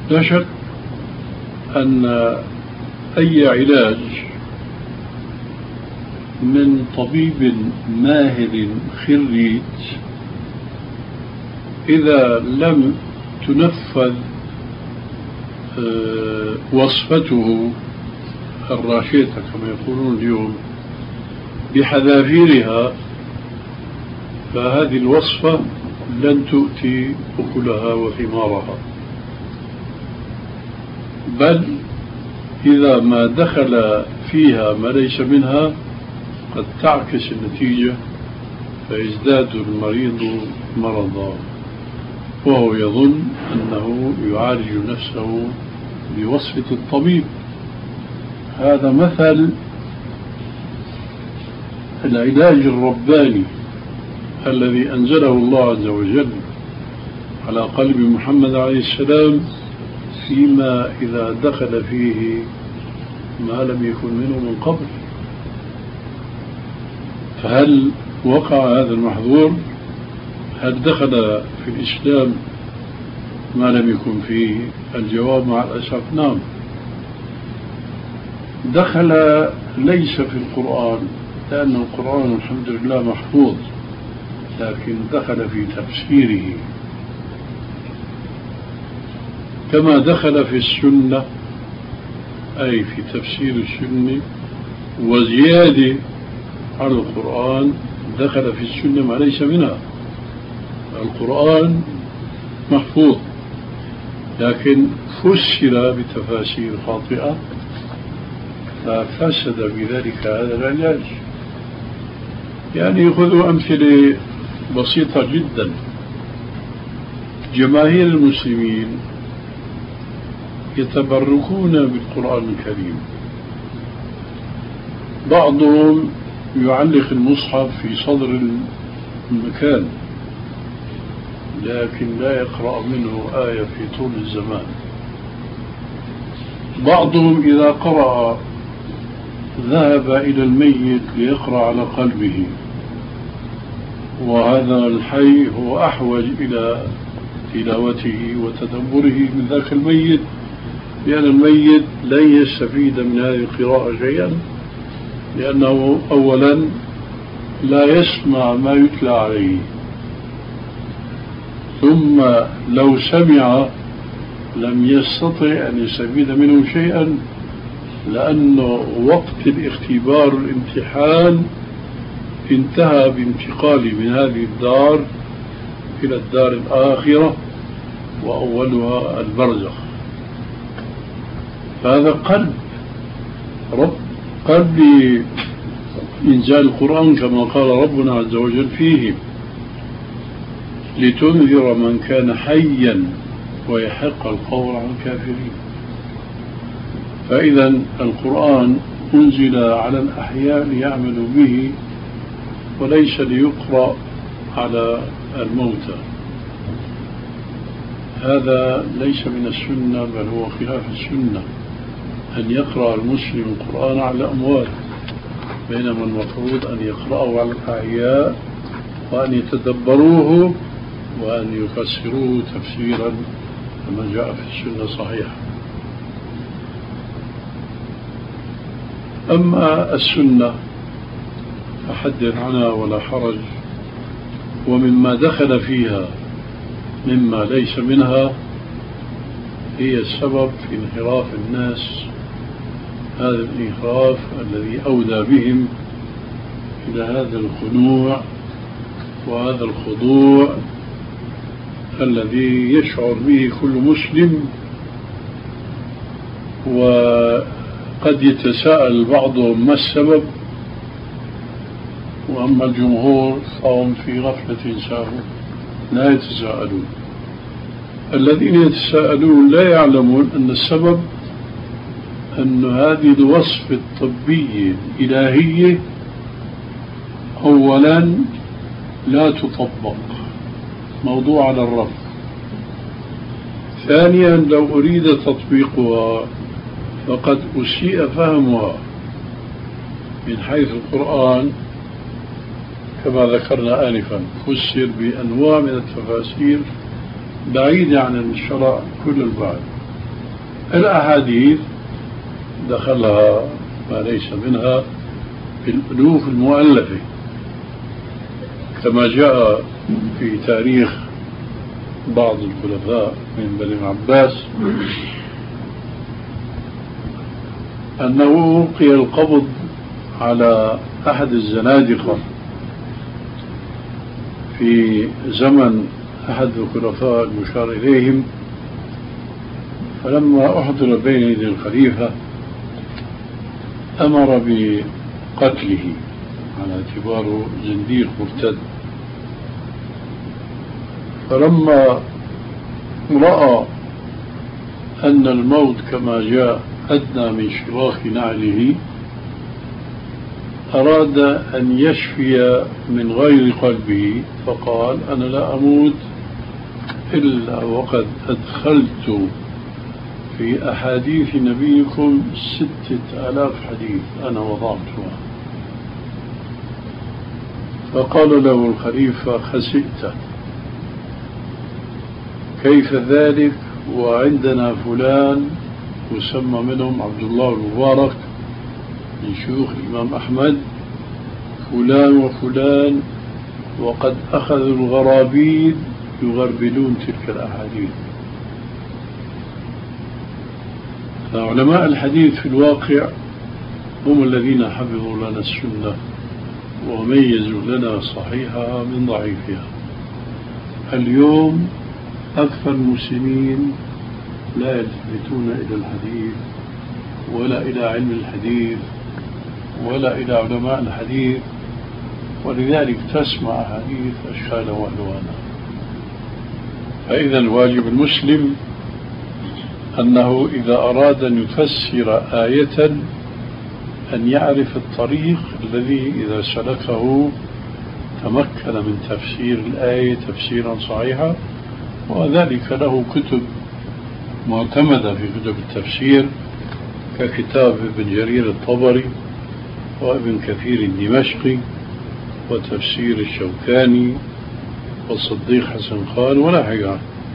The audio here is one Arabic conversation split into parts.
لا شك أن أي علاج من طبيب ماهر خريج إذا لم تنفذ وصفته الراشدة كما يقولون اليوم بحذافيرها، فهذه الوصفة لن تؤتي أكلها وثمارها، بل إذا ما دخل فيها ما ليس منها قد تعكس النتيجة فيزداد المريض مرضا، وهو يظن أنه يعالج نفسه بوصفة الطبيب. هذا مثل العلاج الرباني الذي أنزله الله عز وجل على قلب محمد عليه السلام فيما إذا دخل فيه ما لم يكن منه من قبل. فهل وقع هذا المحظور؟ هل دخل في الإسلام ما لم يكن فيه؟ الجواب مع الأسف نعم. دخل ليس في القرآن لأن القرآن الحمد لله محفوظ، لكن دخل في تفسيره، كما دخل في السنة أي في تفسير السنة، وزيادة على القرآن دخل في السنة ما ليس منها. القرآن محفوظ لكن فسر بتفاسير خاطئة ففسد بذلك هذا العلاج. يعني خذوا أمثلة بسيطة جدا. جماهير المسلمين يتبركون بالقرآن الكريم، بعضهم يعلق المصحف في صدر المكان لكن لا يقرأ منه آية في طول الزمان. بعضهم إذا قرأ ذهب إلى الميت ليقرأ على قلبه، وهذا الحي هو أحوج إلى تلاوته وتدبره من ذاك الميت، لأن الميت لن يستفيد من هذه القراءة شيئا، لأنه أولا لا يسمع ما يتلى عليه، ثم لو سمع لم يستطع أن يستفيد منه شيئا، لأنه وقت الاختبار الامتحان انتهى بانتقالي من هذه الدار إلى الدار الآخرة وأولها البرزخ. فهذا قلب إنزال القرآن كما قال ربنا عز وجل فيه: لتنذر من كان حيا ويحق القول عن الكافرين. فإذا القرآن أنزل على الأحياء ليعملوا به وليس ليقرأ على الموتى. هذا ليس من السنة بل هو خلاف السنة أن يقرأ المسلم القرآن على الأموات، بينما المفروض أن يقرأه على الأحياء وأن يتدبروه وأن يفسروه تفسيرا كما جاء في السنة صحيحة. أما السنة فحدث عنها ولا حرج، ومما دخل فيها مما ليس منها هي السبب في انحراف الناس، هذا الانحراف الذي أودى بهم إلى هذا الخنوع وهذا الخضوع الذي يشعر به كل مسلم. وقد يتساءل بعضهم ما السبب، وأما الجمهور فهم في غفلة ساهون لا يتساءلون. الذين يتساءلون لا يعلمون أن السبب أن هذه الوصفة الطبية الإلهية أولا لا تطبق، موضوع على الرف. ثانيا لو أريد تطبيقها فقد أسيء فهمها من حيث القرآن كما ذكرنا آنفا، فسر بأنواع من التفاسير بعيدة عن الشرع كل البعد. الأحاديث دخلها ما ليس منها في الألوف المؤلفة، كما جاء في تاريخ بعض الخلفاء من بني العباس أنه ألقي القبض على أحد الزنادقة في زمن أحد الخلفاء المشار إليهم، فلما أحضر بين يدي الخليفة أمر بقتله على اعتباره زنديق مرتد. فلما رأى أن الموت كما جاء أدنى من شراك نعله أراد أن يشفي من غير قلبه، فقال: أنا لا أموت إلا وقد أدخلت في أحاديث نبيكم 6000 حديث أنا وضعتها. فقال له الخليفة: خسئت، كيف ذلك وعندنا فلان يسمى منهم عبد الله المبارك من شيوخ الإمام أحمد، فلان وفلان، وقد أخذوا الغرابيد يغربلون تلك الأحاديث. فعلماء الحديث في الواقع هم الذين حفظوا لنا السنة وميزوا لنا صحيحها من ضعيفها. اليوم أكثر المسلمين لا يلتفتون إلى الحديث ولا إلى علم الحديث ولا إلى علماء الحديث، ولذلك تسمع حديث أشكالا وألوانا. فإذا الواجب المسلم أنه إذا أراد أن يفسر آية أن يعرف الطريق الذي إذا سلكه تمكن من تفسير الآية تفسيرا صحيحا، وذلك له كتب معتمدة في كتب التفسير ككتاب ابن جرير الطبري وابن كثير الدمشقي وتفسير الشوكاني والصديق حسن خان ونحوها.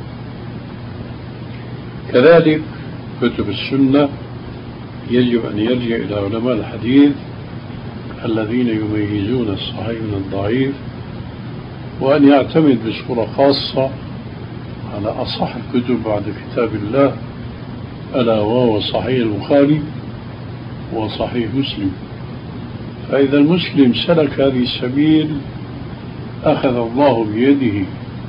كذلك كتب السنة يجب أن يرجع إلى علماء الحديث الذين يميزون الصحيح من الضعيف، وأن يعتمد بصورة خاصة على أصح الكتب بعد كتاب الله، ألا وهو صحيح البخاري وصحيح مسلم. فإذا المسلم سلك هذه السبيل أخذ الله بيده،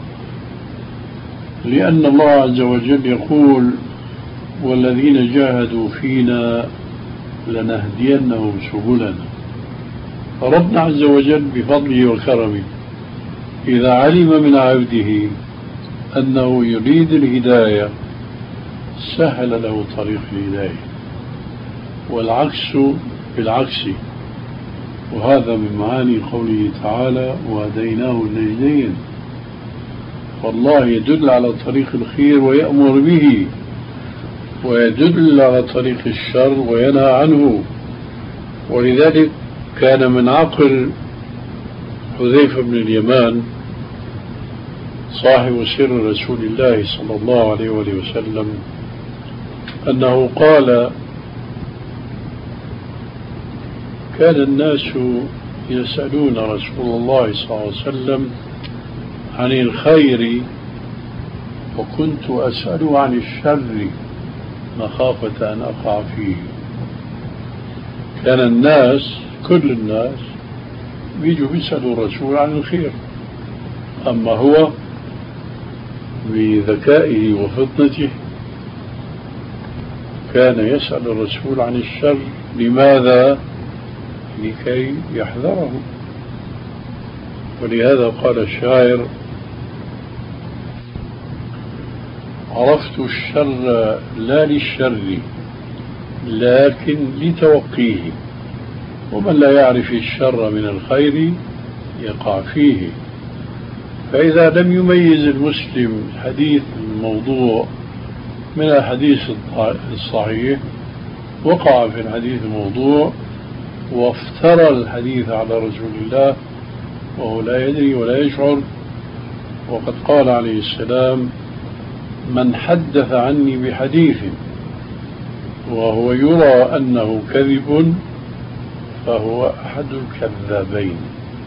لأن الله عز وجل يقول: والذين جاهدوا فينا لنهدينهم سبلنا. فربنا عز وجل بفضله وكرمه إذا علم من عبده أنه يريد الهداية سهل له طريق الهداية، والعكس بالعكس. وهذا من معاني قوله تعالى: وهديناه النجدين. والله يدل على طريق الخير ويأمر به، ويدل على طريق الشر وينهى عنه. ولذلك كان من عقل حذيفة بن اليمان صاحب سر رسول الله صلى الله عليه وسلم أنه قال: كان الناس يسألون رسول الله صلى الله عليه وسلم عن الخير وكنت أسأله عن الشر مخافة أن أقع فيه. كان الناس كل الناس بيجوا بيسألوا الرسول عن الخير، أما هو بذكائه وفطنته كان يسأل الرسول عن الشر. لماذا؟ لكي يحذره. ولهذا قال الشاعر: عرفت الشر لا للشر لكن لتوقيه، ومن لا يعرف الشر من الخير يقع فيه. فإذا لم يميز المسلم الحديث الموضوع من الحديث الصحيح وقع في الحديث الموضوع وافترى الحديث على رسول الله وهو لا يدري ولا يشعر. وقد قال عليه السلام: من حدث عني بحديث وهو يرى أنه كذب فهو أحد الكذابين.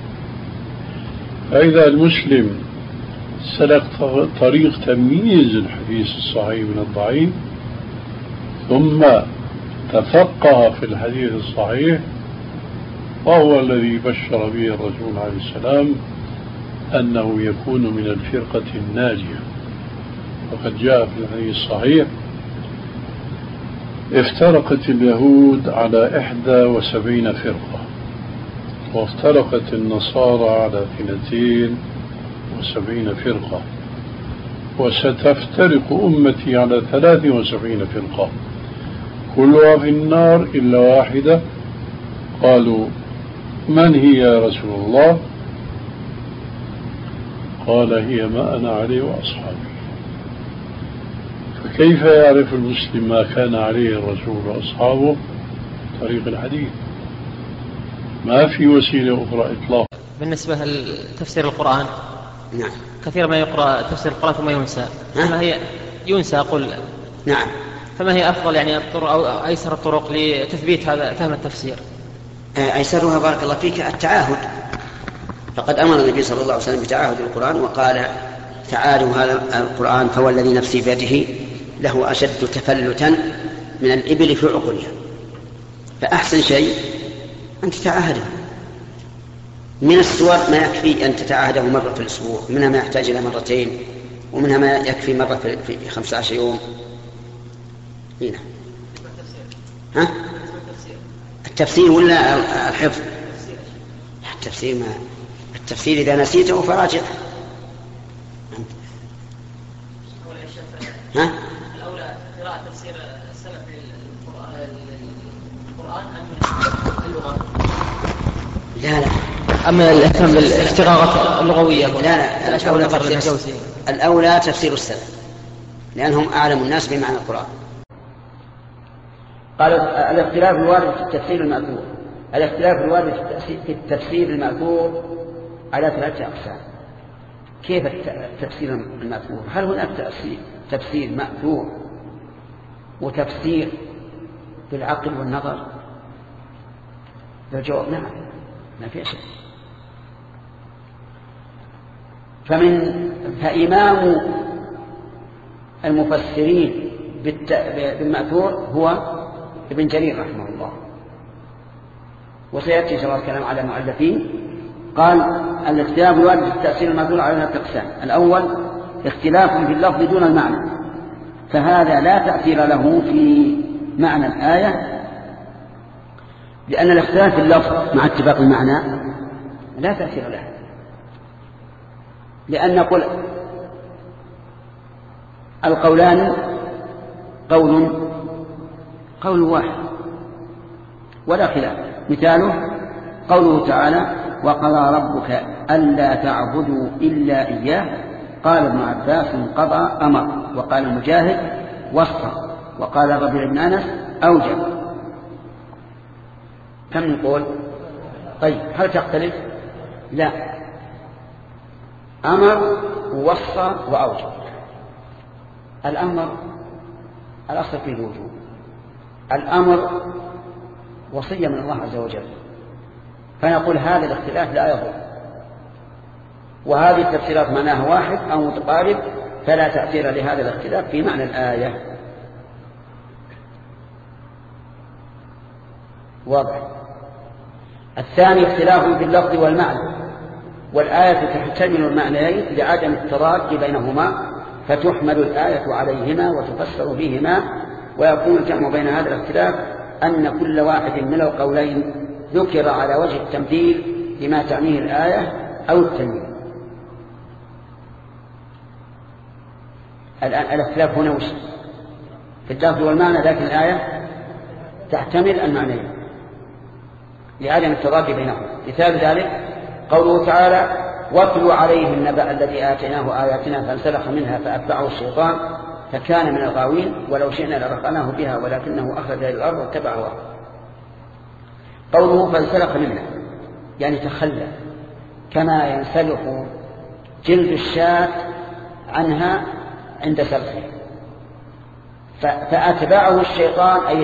فإذا المسلم سلك طريق تمييز الحديث الصحيح من الضعيف ثم تفقه في الحديث الصحيح، وهو الذي بشر به الرسول عليه السلام أنه يكون من الفرقة الناجية. وقد جاء في الحديث الصحيح: افترقت اليهود على 71 فرقة، وافترقت النصارى على 72 فرقة، وستفترق أمتي على 73 فرقة، كلها في النار إلا واحدة. قالوا: من هي يا رسول الله؟ قال: هي ما أنا عليه وأصحابي. فكيف يعرف المسلم ما كان عليه الرسول وأصحابه؟ طريق الحديث، ما في وسيلة أخرى إطلاقا. بالنسبة لتفسير القرآن، نعم، كثير ما يقرأ تفسير القرآن ثم ينسى، فما هي ينسى؟ أقول نعم. فما هي أفضل يعني الطرق أو أيسر الطرق لتثبيت هذا فهم التفسير؟ أيسرها بارك الله فيك التعاهد. فقد أمر النبي صلى الله عليه وسلم بتعاهد القرآن وقال: تعالوا هذا القرآن فوالذي نفسي بيده له أشد تفلتا من الإبل في عقلها. فأحسن شيء أن تتعاهده. من السور ما يكفي أن تتعاهده مرة في الأسبوع، منها ما يحتاج إلى مرتين، ومنها ما يكفي مرة في 15 يوم. هنا ها؟ التفسير ولا الحفظ؟ التفسير إذا نسيته فراجع. ها؟ الأولى قراءة تفسير السلف للقرآن أم اللغة؟ لا أما الاهتمام بالاستغاثة اللغوية؟ لا الأولى تفسير السلف لأنهم أعلم الناس بمعنى القرآن. قال: الاختلاف الوارد في التفسير المأثور. الاختلاف الوارد في التفسير المأثور على 3 أقسام. كيف التفسير المأثور؟ هل هناك تفسير مأثور وتفسير بالعقل والنظر؟ الجواب نعم، ما في شيء. فإمام المفسرين بالمأثور هو ابن جرير رحمه الله، وسيأتي إن شاء الله الكلام على المؤلفين. قال: الاختلاف الوارد في التأثير المأثور على 3 أقسام. الأول اختلاف في اللفظ دون المعنى، فهذا لا تأثير له في معنى الآية، لأن الاختلاف في اللفظ مع اتفاق المعنى لا تأثير له، لأن نقول القولان قول واحد ولا خلاف. مثاله قوله تعالى: وقضى ربك ألا تعبدوا إلا إياه. قال ابن عباس: قضى أمر. وقال مجاهد: وصى. وقال الربيع بن أنس: أوجب. كم نقول؟ طيب هل تختلف؟ لا، أمر ووصى وأوجب. الأمر الأصل فيه الوجوب، الأمر وصية من الله عز وجل، فنقول هذا الاختلاف لا يضر، وهذه التفسيرات معناها واحد أو متقارب، فلا تأثير لهذا الاختلاف في معنى الآية. واضح. الثاني اختلاف باللفظ والمعنى، والآية تحتمل المعنيين لعدم التضاد بينهما، فتحمل الآية عليهما وتفسر بهما، ويكون الجمع بين هذا الاختلاف أن كل واحد من القولين ذكر على وجه التمثيل لما تعنيه الآية أو التنوين. الاختلاف هنا وش؟ في اللفظ والمعنى، لكن الآية تحتمل المعنيين لعدم التضاد بينهما. مثال ذلك قوله تعالى: واتل عليه النبأ الذي آتيناه آياتنا فانسلخ منها فأتبعه الشيطان فكان من الغاوين ولو شئنا لرفعناه بها ولكنه أخرج إلى الأرض واتبع هواه. قوله فانسلخ منها يعني تخلى، كما ينسلخ جلد الشاة عنها عند سلخه، فأتبعه الشيطان أي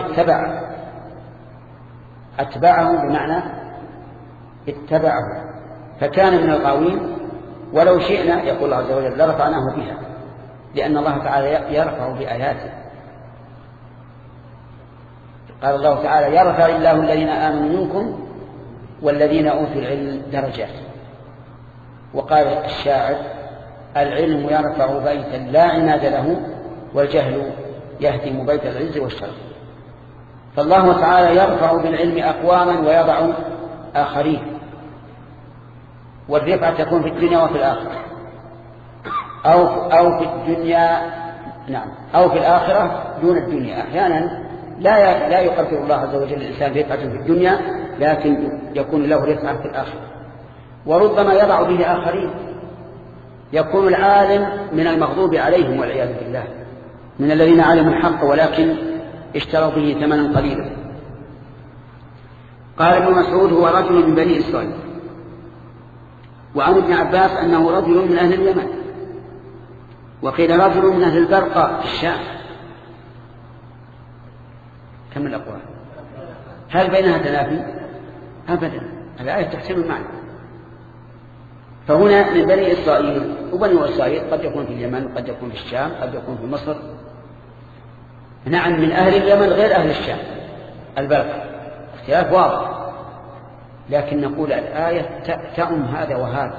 أتبعه بمعنى اتبعه، فكان من الغاوين. ولو شئنا يقول الله عز وجل لرفعناه بها، لأن الله تعالى يرفع بآياته. قال الله تعالى يرفع الله الذين آمنوا منكم والذين أوتوا العلم درجات. وقال الشاعر العلم يرفع بيتا لا عماد له والجهل يهدم بيت العز والشرف. فالله تعالى يرفع بالعلم أقواما ويضع آخرين، والرفعة تكون في الدنيا وفي الآخرة، أو في الدنيا أو في الآخرة دون الدنيا. أحيانا لا يقدر الله عز وجل الإنسان رفعة في الدنيا، لكن يكون له رفعة في الآخرة. وربما يضع به آخرين، يكون العالم من المغضوب عليهم والعياذ بالله، من الذين علموا الحق ولكن اشتروا به ثمنا قليلا. قال ابن مسعود هو رجل من بني إسرائيل. وعن ابن عباس أنه رجل من أهل اليمن، وقيل رجل من أهل البرقاء في الشام. كم الأقوال؟ هل بينها تنافي؟ أبدا، الآية تحسن المعنى. فهنا من بني إسرائيل، وبني إسرائيل قد يكون في اليمن، قد يكون في الشام، قد يكون في مصر. نعم، من أهل اليمن غير أهل الشام البرقاء، اختلاف واضح. لكن نقول الآية تأم هذا وهذا،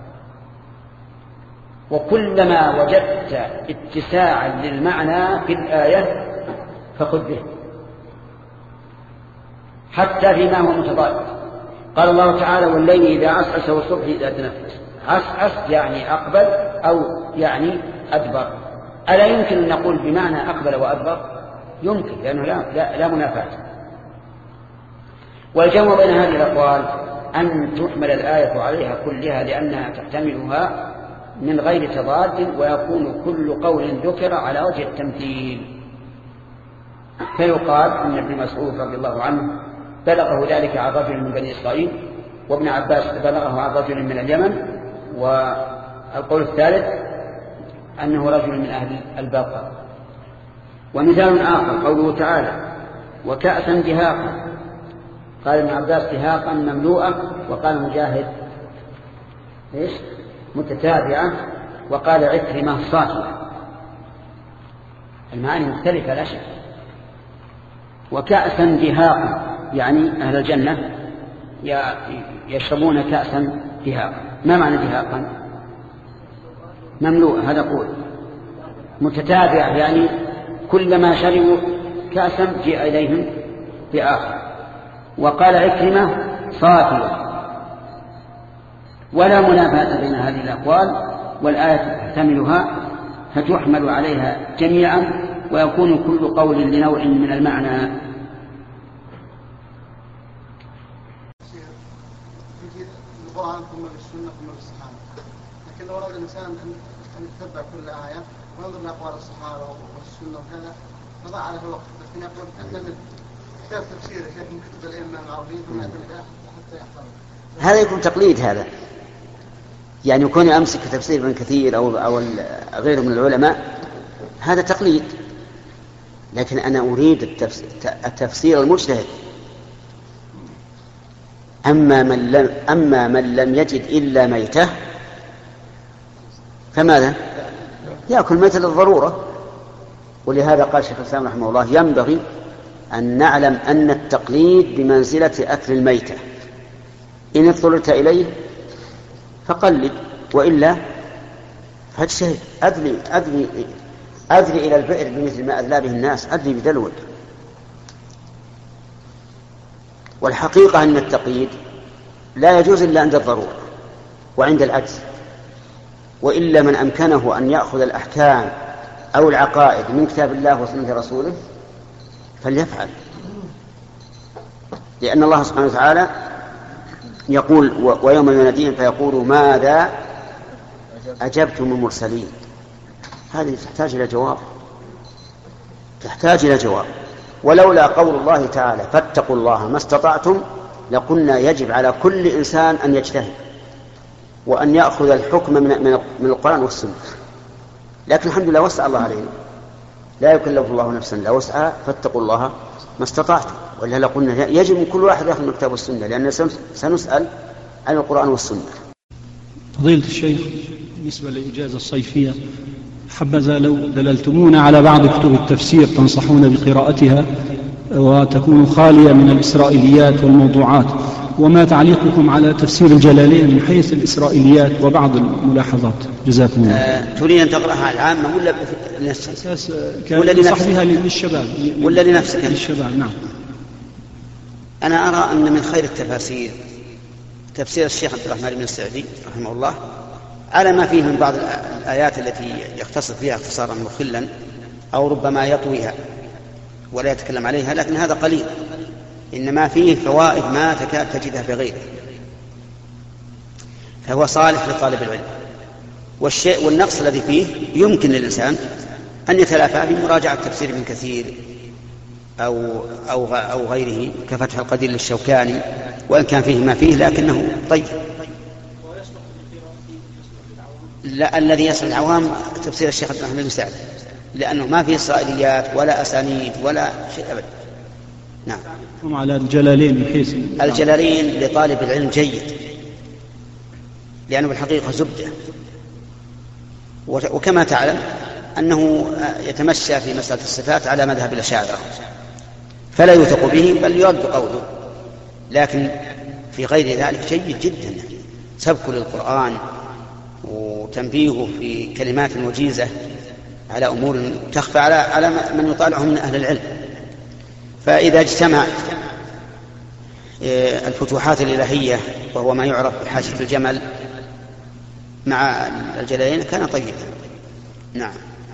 وكلما وجدت اتساعا للمعنى في الآية فخذ به، حتى فيما هو متضاد. قال الله تعالى والليل إذا عسعس والصبح إذا تنفس. عسعس يعني أقبل أو يعني أدبر. ألا يمكن أن نقول بمعنى أقبل وأدبر؟ يمكن، لأنه لا منافاة. والجمع بين هذه الأقوال أن تحمل الآية عليها كلها، لأنها تحتملها من غير تضاد، ويكون كل قول ذكر على وجه التمثيل. فيقال أن ابن مسعود رضي الله عنه بلغه ذلك عن رجل من بني إسرائيل، وابن عباس بلغه عن رجل من اليمن، والقول الثالث أنه رجل من أهل الباقة. ومثال آخر قوله تعالى وكأسا دهاقا. قال ابن عباس دهاقا مملوءة، وقال مجاهد متتابعة، وقال عكرمة صافية. المعاني مختلفة لا شك. وكأسا دهاقا يعني أهل الجنة يشربون كأسا دهاقا. ما معنى دهاقا؟ مملوء، هذا قول. متتابع يعني كلما شربوا كأسا جاء إليهم بآخر. وقال عكرمة صافية. ولا منافاة بين هذه الأقوال، والآية تحتملها فتحمل عليها جميعا، ويكون كل قول لنوع من المعنى. القرآن ثم بالسنة ثم بالصحابة، لكن لو أراد الإنسان أن يتبع كل آية وينظر لأقوال الصحابة والسنة وكذا فضاع له الوقت. لكن يقول أن كتاب تفسير شيخ من كتب الأئمة العربيين ثم يعتمد حتى يحفظه. هذا يكون تقليد، هذا يعني يكون أمسك تفسير ابن كثير أو غيره من العلماء، هذا تقليد. لكن أنا أريد التفسير المجتهد. أما من لم يجد إلا ميتة فماذا؟ يأكل ميتة للضرورة. ولهذا قال شيخ الإسلام رحمه الله ينبغي أن نعلم أن التقليد بمنزلة أكل الميتة. إن اضطررت إليه فقلد، وإلا فاجتهد. أدري إلى البئر بمثل ما أدلى به الناس، أدري بدلول. والحقيقة أن التقييد لا يجوز إلا عند الضرورة وعند العجز، وإلا من أمكنه أن يأخذ الأحكام أو العقائد من كتاب الله وسنة رسوله فليفعل. لأن الله سبحانه وتعالى يقول ويوم يناديهم فيقولوا ماذا أجبتم المرسلين. هذه تحتاج إلى جواب. ولولا قول الله تعالى فاتقوا الله ما استطعتم لقلنا يجب على كل إنسان أن يجتهد وأن يأخذ الحكم من القرآن والسنة. لكن الحمد لله وسع الله علينا. لا يكلف الله نفسا إلا وسعها فاتقوا الله ما استطعتم. ولا قلنا يجب من كل واحد يأخذ من الكتاب والسنة، لأننا سنسأل عن القرآن والسنة. فضيلة الشيخ، بالنسبة للإجازة الصيفية، حبذا لو دللتمونا على بعض كتب التفسير تنصحون بقراءتها وتكون خالية من الإسرائيليات والموضوعات، وما تعليقكم على تفسير الجلالين من حيث الإسرائيليات وبعض الملاحظات؟ جزاكم الله. تريد أن تقرأها العامة ولا أساس كان صاحبها للشباب ولا لنفسك؟ للشباب. نعم. أنا أرى أن من خير التفاسير تفسير الشيخ عبد الرحمن بن السعدي رحمه الله، على ما فيه من بعض الآيات التي يختصر فيها اختصارا مخلا أو ربما يطويها ولا يتكلم عليها، لكن هذا قليل، إنما فيه فوائد ما تكاد تجدها في غيره، فهو صالح لطالب العلم. والشيء والنقص الذي فيه يمكن للإنسان أن يتلافى بمراجعة تفسير ابن كثير أو غيره كفتح القدير للشوكاني، وإن كان فيه ما فيه لكنه طيب. لا، الذي يصل العوام تفسير الشيخ عبد الرحمن بن سعد، لأنه ما فيه إسرائيليات ولا أسانيد ولا شيء أبدا. نعم. ثم على الجلالين من حيث الجلالين لطالب العلم جيد، لأنه بالحقيقة زبدة، وكما تعلم أنه يتمشى في مسألة الصفات على مذهب الأشاعرة، فلا يوثق به بل يرد قوله، لكن في غير ذلك جيد جدا، سبك للقرآن وتنبيهه في كلمات وجيزة على أمور تخفى على من يطالعه من أهل العلم. فإذا اجتمع الفتوحات الإلهية وهو ما يعرف بحاشية الجمل مع الجلالين كان طيبا. نعم.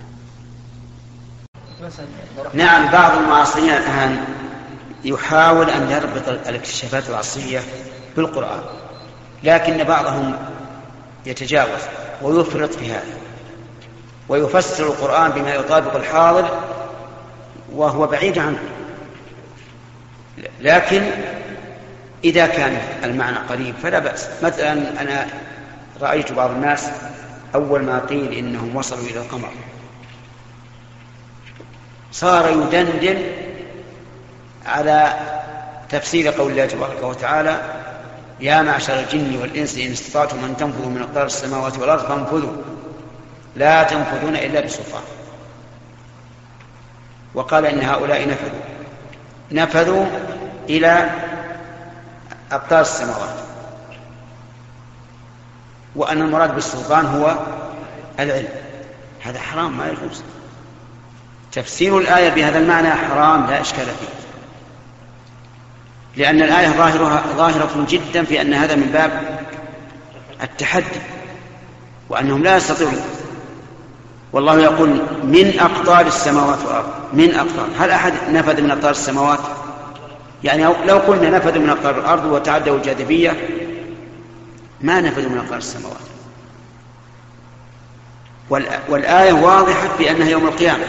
نعم، بعض المعاصرين الآن يحاول أن يربط الاكتشافات العصرية بالقرآن، لكن بعضهم يتجاوز ويفرط في هذا ويفسر القرآن بما يطابق الحاضر وهو بعيد عنه. لكن إذا كان المعنى قريب فلا بأس. مثلا أنا رأيت بعض الناس أول ما قيل إنهم وصلوا إلى القمر صار يدندن على تفسير قول الله تبارك وتعالى: يا معشر الجن والإنس إن استطعتم أن تنفذوا من أقطار السماوات والأرض فانفذوا لا تنفذون إلا بسلطان. وقال إن هؤلاء نفذوا إلى أقطار السماوات، وأن المراد بالسلطان هو العلم. هذا حرام، ما يجوز. تفسير الآية بهذا المعنى حرام لا إشكال فيه، لأن الآية ظاهرة جدا في أن هذا من باب التحدي وأنهم لا يستطيعون. والله يقول من أقطار السماوات والأرض، من أقطار. هل أحد نفذ من أقطار السماوات؟ يعني لو قلنا نفذوا من أقطار الأرض وتعدوا الجاذبية ما نفذوا من أقطار السماوات. والآية واضحة بأنها يوم القيامة.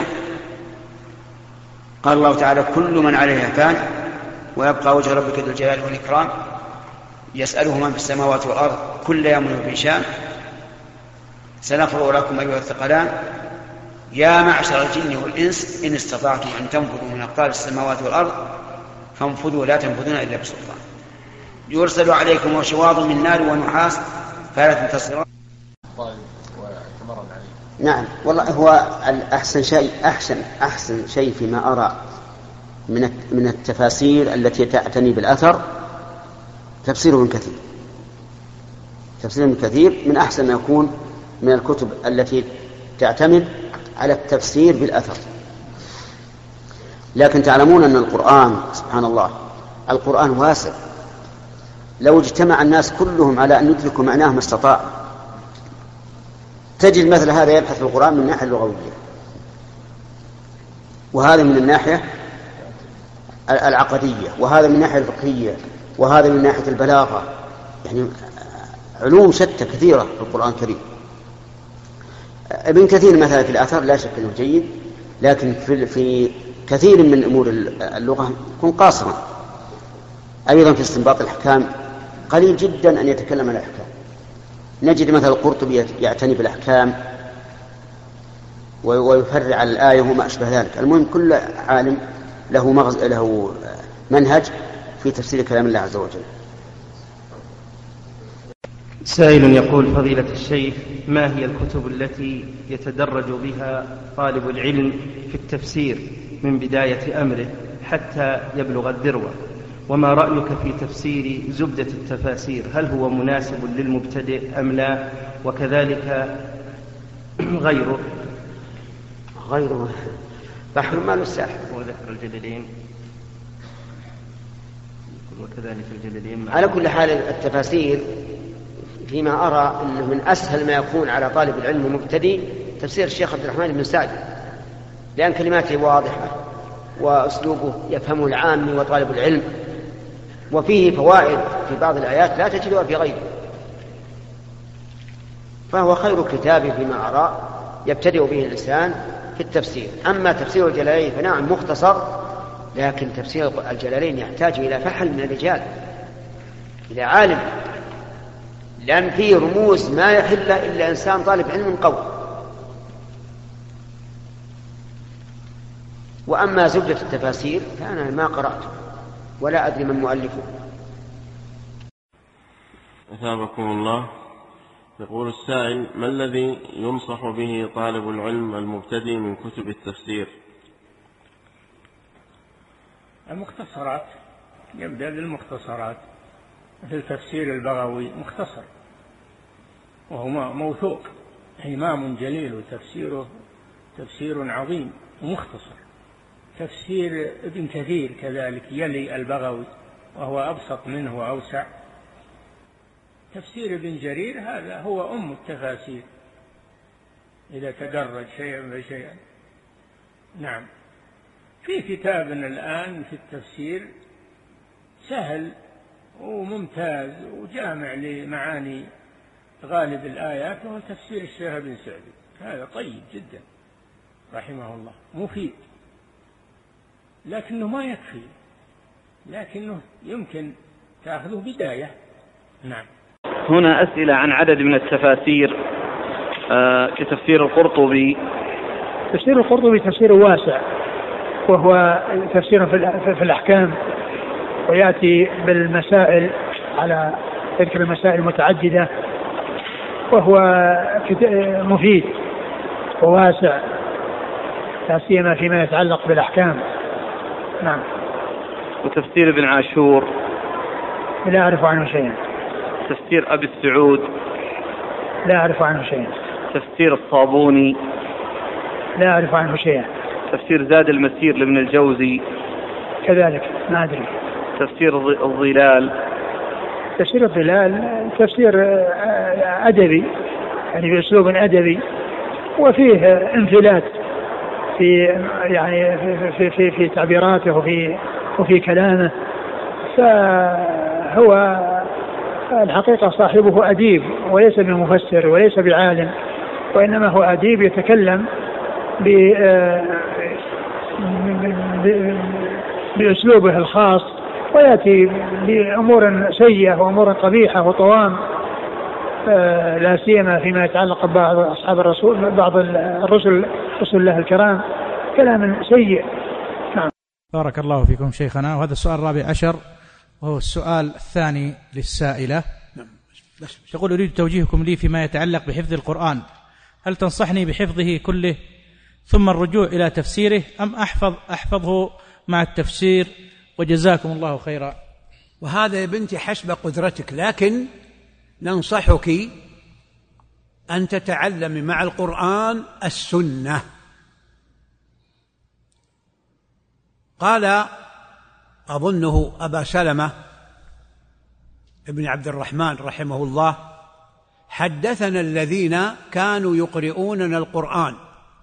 قال الله تعالى: كل من عليها فان ويبقى وجه ربك ذو الجلال والإكرام يسأله من في السماوات والأرض كل يوم في شان سنفرغ لكم أيها الثقلان يا معشر الجن والإنس إن استطعتم أن تنفذوا من أقطار السماوات والأرض فانفذوا لا تنفذون إلا بسلطان يرسل عليكم شواظ من نار ونحاس فلا تنتصرون. نعم، والله هو أحسن شيء فيما أرى من التفاسير التي تعتني بالأثر تفسير ابن كثير. تفسير ابن كثير من أحسن ما يكون من الكتب التي تعتمد على التفسير بالأثر. لكن تعلمون أن القرآن سبحان الله القرآن واسع، لو اجتمع الناس كلهم على أن يدركوا معناه ما استطاع. تجد مثل هذا يبحث في القرآن من الناحية اللغوية، وهذا من الناحية العقدية، وهذا من الناحية الفقهية، وهذا من ناحية البلاغة، يعني علوم شتى كثيرة في القرآن الكريم. ابن كثير مثلا في الآثار لا شك أنه جيد، لكن في كثير من أمور اللغة يكون قاصرا. أيضا في استنباط الأحكام قليل جدا أن يتكلم عن الأحكام. نجد مثلا القرطبي يعتني بالأحكام، ويفرع على الآية وما أشبه ذلك. المهم كل عالم له منهج في تفسير كلام الله عز وجل. سائل يقول: فضيلة الشيخ، ما هي الكتب التي يتدرج بها طالب العلم في التفسير من بداية أمره حتى يبلغ الذروة؟ وما رأيك في تفسير زبدة التفاسير؟ هل هو مناسب للمبتدئ أم لا؟ وكذلك غيره بحر ما له الساحل وذكر الجليلين وكذلك الجليلين. على كل حال التفاسير فيما أرى أنه من أسهل ما يكون على طالب العلم المبتدئ تفسير الشيخ عبد الرحمن بن سعدي، لأن كلماته واضحة وأسلوبه يفهمه العامي وطالب العلم، وفيه فوائد في بعض الآيات لا تجدها في غيره، فهو خير كتاب فيما أرى يبتدئ به الإنسان في التفسير. أما تفسير الجلالين فنعم مختصر، لكن تفسير الجلالين يحتاج إلى فحل من الرجال، إلى عالم، لأن فيه رموز ما يحل إلا إنسان طالب علم قوي. وأما زبدة التفاسير فأنا ما قرأت ولا أدري من مؤلفه. أثابكم الله. يقول السائل: ما الذي ينصح به طالب العلم المبتدئ من كتب التفسير؟ المختصرات، يبدأ بالمختصرات، مثل تفسير البغوي مختصر وهو موثوق، إمام جليل وتفسيره تفسير عظيم ومختصر. تفسير ابن كثير كذلك يلي البغوي وهو أبسط منه وأوسع. تفسير ابن جرير هذا هو أم التفاسير إذا تدرج شيئا فشيئا. نعم، في كتاب الآن في التفسير سهل وممتاز وجامع لمعاني غالب الآيات، وهو تفسير الشيخ بن سعدي. هذا طيب جدا رحمه الله، مفيد، لكنه ما يكفي، لكنه يمكن تأخذه بداية. نعم. هنا أسئلة عن عدد من التفاسير كتفسير القرطبي. تفسير القرطبي تفسير واسع، وهو تفسير في الأحكام، ويأتي بالمسائل على ذكر المسائل المتعددة، وهو مفيد وواسع لا سيما فيما يتعلق بالأحكام. نعم. وتفسير ابن عاشور لا أعرف عنه شيئا. تفسير أبي السعود لا أعرف عنه شيئا. تفسير الصابوني لا أعرف عنه شيئا. تفسير زاد المسير لابن الجوزي كذلك ما أدري. تفسير الظلال. تفسير الظلال تفسير أدبي، يعني بأسلوب أدبي، وفيه انفلات في يعني في تعبيراته وفي كلامه، فهو الحقيقة صاحبه أديب وليس بمفسر وليس بعالم، وإنما هو أديب يتكلم بأسلوبه الخاص، ويأتي بأمور سيئة وأمور قبيحة وطوام، لا سيما فيما يتعلق ببعض أصحاب الرسول، بعض الرسل رسل الله الكرام، كلام سيء. نعم. بارك الله فيكم شيخنا. وهذا السؤال 14 وهو السؤال الثاني للسائلة. تقول: أريد توجيهكم لي فيما يتعلق بحفظ القرآن، هل تنصحني بحفظه كله ثم الرجوع إلى تفسيره، أم أحفظه مع التفسير؟ وجزاكم الله خيرا. وهذا يا بنتي حسب قدرتك، لكن ننصحك أن تتعلم مع القرآن السنة. قال أظنه أبا سلمة ابن عبد الرحمن رحمه الله: حدثنا الذين كانوا يقرؤوننا القرآن،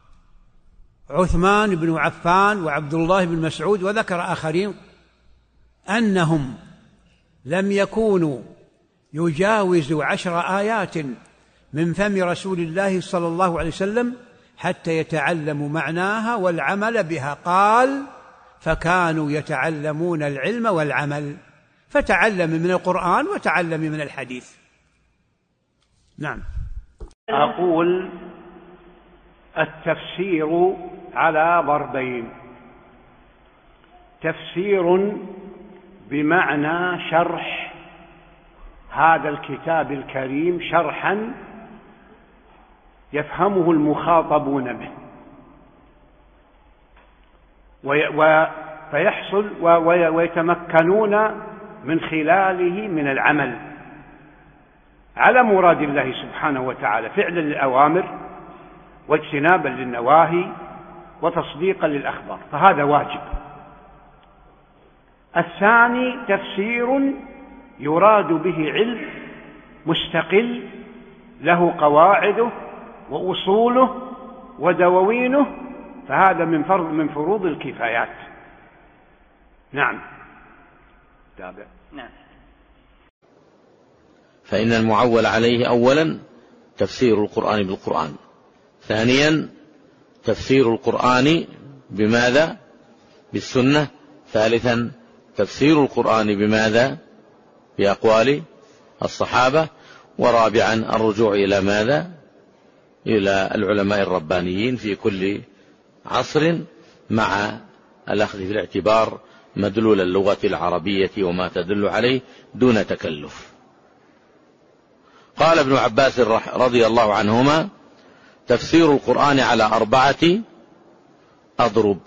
عثمان بن عفان وعبد الله بن مسعود، وذكر آخرين، أنهم لم يكونوا يجاوزوا 10 آيات من فم رسول الله صلى الله عليه وسلم حتى يتعلموا معناها والعمل بها. قال: فكانوا يتعلمون العلم والعمل، فتعلم من القرآن وتعلم من الحديث. نعم. أقول: التفسير على ضربين: تفسير بمعنى شرح هذا الكتاب الكريم شرحا يفهمه المخاطبون به فيحصل ويتمكنون من خلاله من العمل على مراد الله سبحانه وتعالى، فعلا للأوامر واجتنابا للنواهي وتصديقا للأخبار، فهذا واجب. الثاني تفسير يراد به علم مستقل له قواعده وأصوله ودواوينه، فهذا من فروض الكفايات. نعم. تابع. نعم. فإن المعول عليه أولا تفسير القرآن بالقرآن، ثانيا تفسير القرآن بماذا؟ بالسنة، ثالثا تفسير القرآن بماذا؟ بأقوال الصحابة، ورابعا الرجوع إلى ماذا؟ إلى العلماء الربانيين في كل عصر، مع الأخذ في الاعتبار مدلول اللغة العربية وما تدل عليه دون تكلف. قال ابن عباس رضي الله عنهما: تفسير القرآن على 4 أضرب.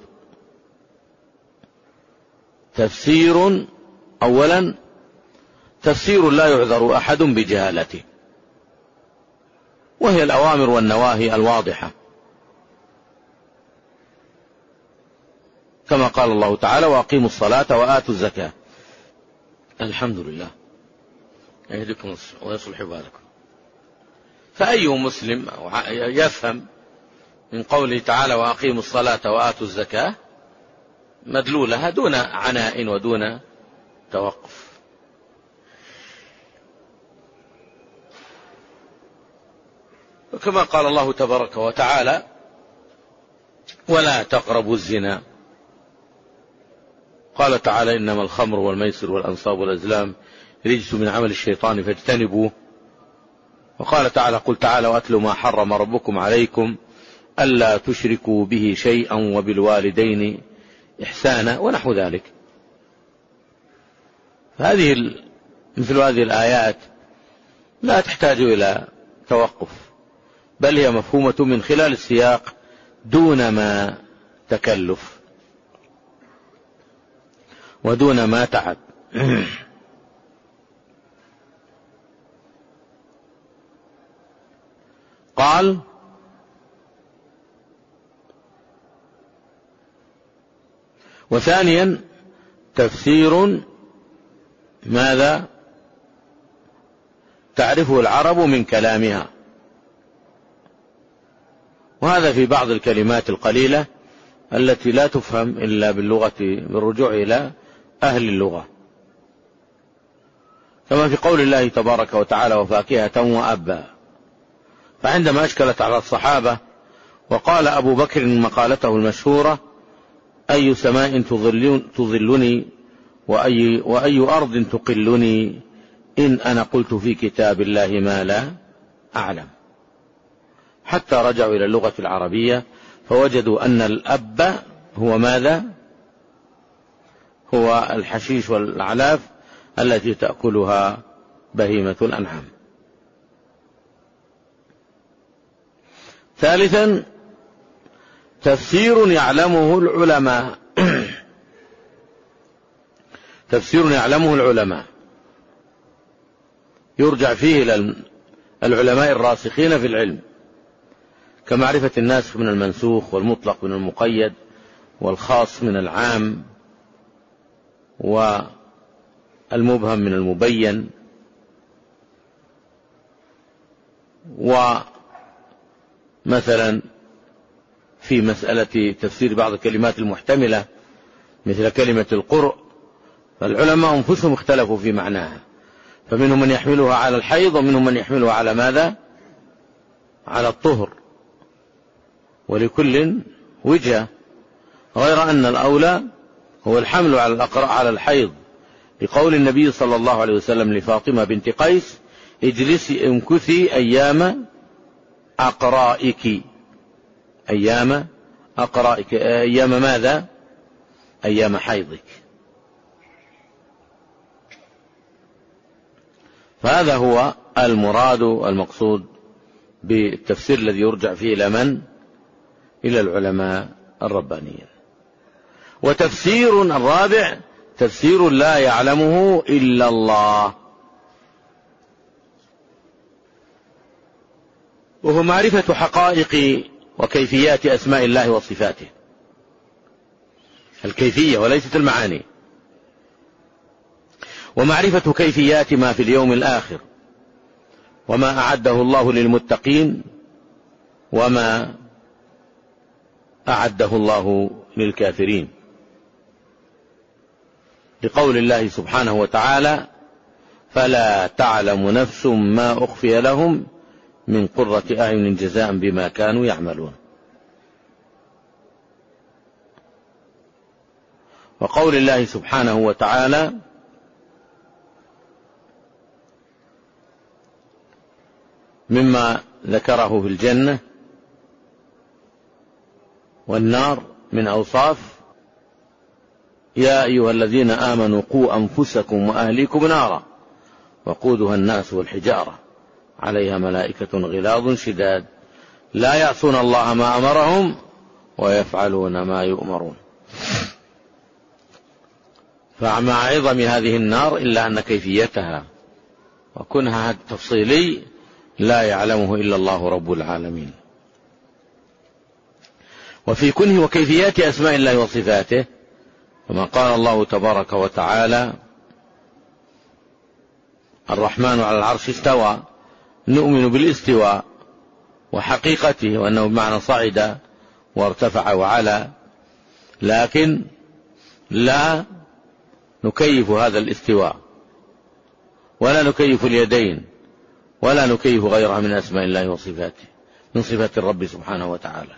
تفسير أولا تفسير لا يعذر أحد بجهالته، وهي الأوامر والنواهي الواضحة، كما قال الله تعالى: وأقيموا الصلاة وآتوا الزكاة. الحمد لله، يهديكم ويصلح بالكم. فأي مسلم يفهم من قوله تعالى: وأقيموا الصلاة وآتوا الزكاة مدلولها دون عناء ودون توقف. وكما قال الله تبارك وتعالى: ولا تقربوا الزنا. قال تعالى: إنما الخمر والميسر والأنصاب والأزلام رجس من عمل الشيطان فاجتنبوه. وقال تعالى: قل تعالى وأتلوا ما حرم ربكم عليكم ألا تشركوا به شيئا وبالوالدين إحسانا، ونحو ذلك. مثل هذه الآيات لا تحتاج إلى توقف، بل هي مفهومة من خلال السياق دون ما تكلف ودون ما تعب. قال: وثانيا تفسير ماذا؟ تعرفه العرب من كلامها، وهذا في بعض الكلمات القليلة التي لا تفهم إلا بالرجوع إلى أهل اللغة، كما في قول الله تبارك وتعالى: وفاكهة وأبا. فعندما أشكلت على الصحابة وقال أبو بكر مقالته المشهورة: أي سماء تظلني وأي أرض تقلني إن أنا قلت في كتاب الله ما لا أعلم، حتى رجعوا إلى اللغة العربية فوجدوا أن الأب هو ماذا؟ هو الحشيش والأعلاف التي تأكلها بهيمة الأنعام. ثالثا تفسير يعلمه العلماء. تفسير يعلمه العلماء يرجع فيه إلى العلماء الراسخين في العلم، كمعرفة الناسخ من المنسوخ والمطلق من المقيد والخاص من العام والمبهم من المبين، ومثلا في مسألة تفسير بعض الكلمات المحتملة مثل كلمة القرء، فالعلماء أنفسهم اختلفوا في معناها، فمنهم من يحملها على الحيض ومنهم من يحملها على ماذا؟ على الطهر، ولكل وجهة، غير أن الأولى هو الحمل على الحيض، لقول النبي صلى الله عليه وسلم لفاطمة بنت قيس: اجلسي امكثي أيام أقرائك، أيام أقرائك. أيام ماذا؟ أيام حيضك. فهذا هو المراد والمقصود بالتفسير الذي يرجع فيه إلى من؟ إلى العلماء الربانيين. وتفسير الرابع تفسير لا يعلمه إلا الله، وهو معرفة حقائق وكيفيات أسماء الله وصفاته، الكيفية وليست المعاني، ومعرفة كيفيات ما في اليوم الآخر وما أعده الله للمتقين وما أعده الله للكافرين، لقول الله سبحانه وتعالى: فلا تعلم نفس ما أخفي لهم من قرة أعين جزاء بما كانوا يعملون. وقول الله سبحانه وتعالى: مما ذكره في الجنة والنار من أوصاف: يا أيها الذين آمنوا قوا أنفسكم وأهليكم نارا وقودها الناس والحجارة عليها ملائكة غلاظ شداد لا يعصون الله ما أمرهم ويفعلون ما يؤمرون. فمع عظم هذه النار إلا أن كيفيتها وكنها تفصيلي لا يعلمه إلا الله رب العالمين. وفي كنه وكيفيات أسماء الله وصفاته كما قال الله تبارك وتعالى: الرحمن على العرش استوى، نؤمن بالاستواء وحقيقته وأنه بمعنى صعد وارتفع وعلى، لكن لا نكيف هذا الاستواء ولا نكيف اليدين ولا نكيف غيرها من أسماء الله وصفاته من صفات الرب سبحانه وتعالى.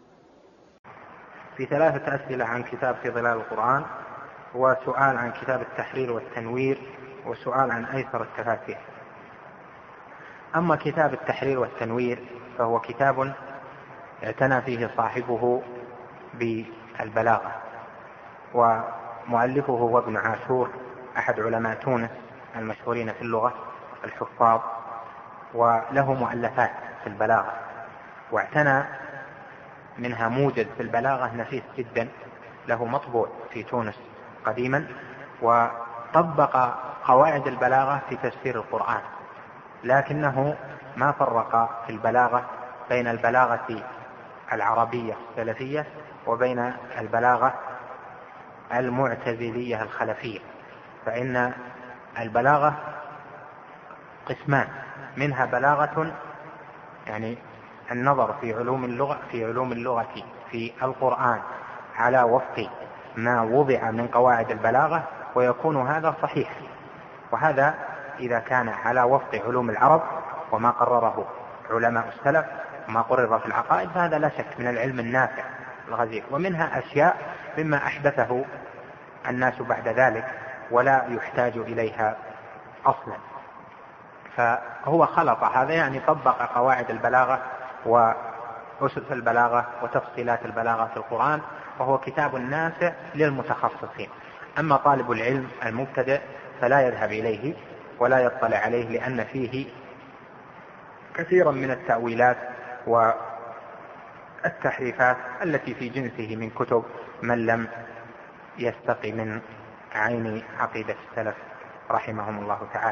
في 3 أسئلة عن كتاب في ظلال القرآن، وسؤال عن كتاب التحرير والتنوير، وسؤال عن أيسر التفاسير. أما كتاب التحرير والتنوير فهو كتاب اعتنى فيه صاحبه بالبلاغة، ومؤلفه هو ابن عاشور أحد علماء تونس المشهورين في اللغة الحفاظ، وله مؤلفات في البلاغة، واعتنى منها موجز في البلاغة نفيس جدا له مطبوع في تونس قديما، وطبق قواعد البلاغة في تفسير القرآن، لكنه ما فرق في البلاغة بين البلاغة العربية السلفية وبين البلاغة المعتزلية الخلفية، فإن البلاغة قسمان، منها بلاغة يعني النظر في علوم اللغة في القرآن على وفق ما وضع من قواعد البلاغة، ويكون هذا صحيح، وهذا إذا كان على وفق علوم العرب وما قرره علماء السلف وما قرر في العقائد فهذا لا شك من العلم النافع الغزير. ومنها أشياء مما أحدثه الناس بعد ذلك ولا يحتاج إليها أصلا، فهو خلط هذا، يعني طبق قواعد البلاغة وأسس البلاغة وتفصيلات البلاغة في القرآن، وهو كتاب نافع للمتخصصين. أما طالب العلم المبتدئ فلا يذهب إليه ولا يطلع عليه، لأن فيه كثيرا من التأويلات والتحريفات التي في جنسه من كتب من لم يستقي من عين عقيدة السلف رحمهم الله تعالى.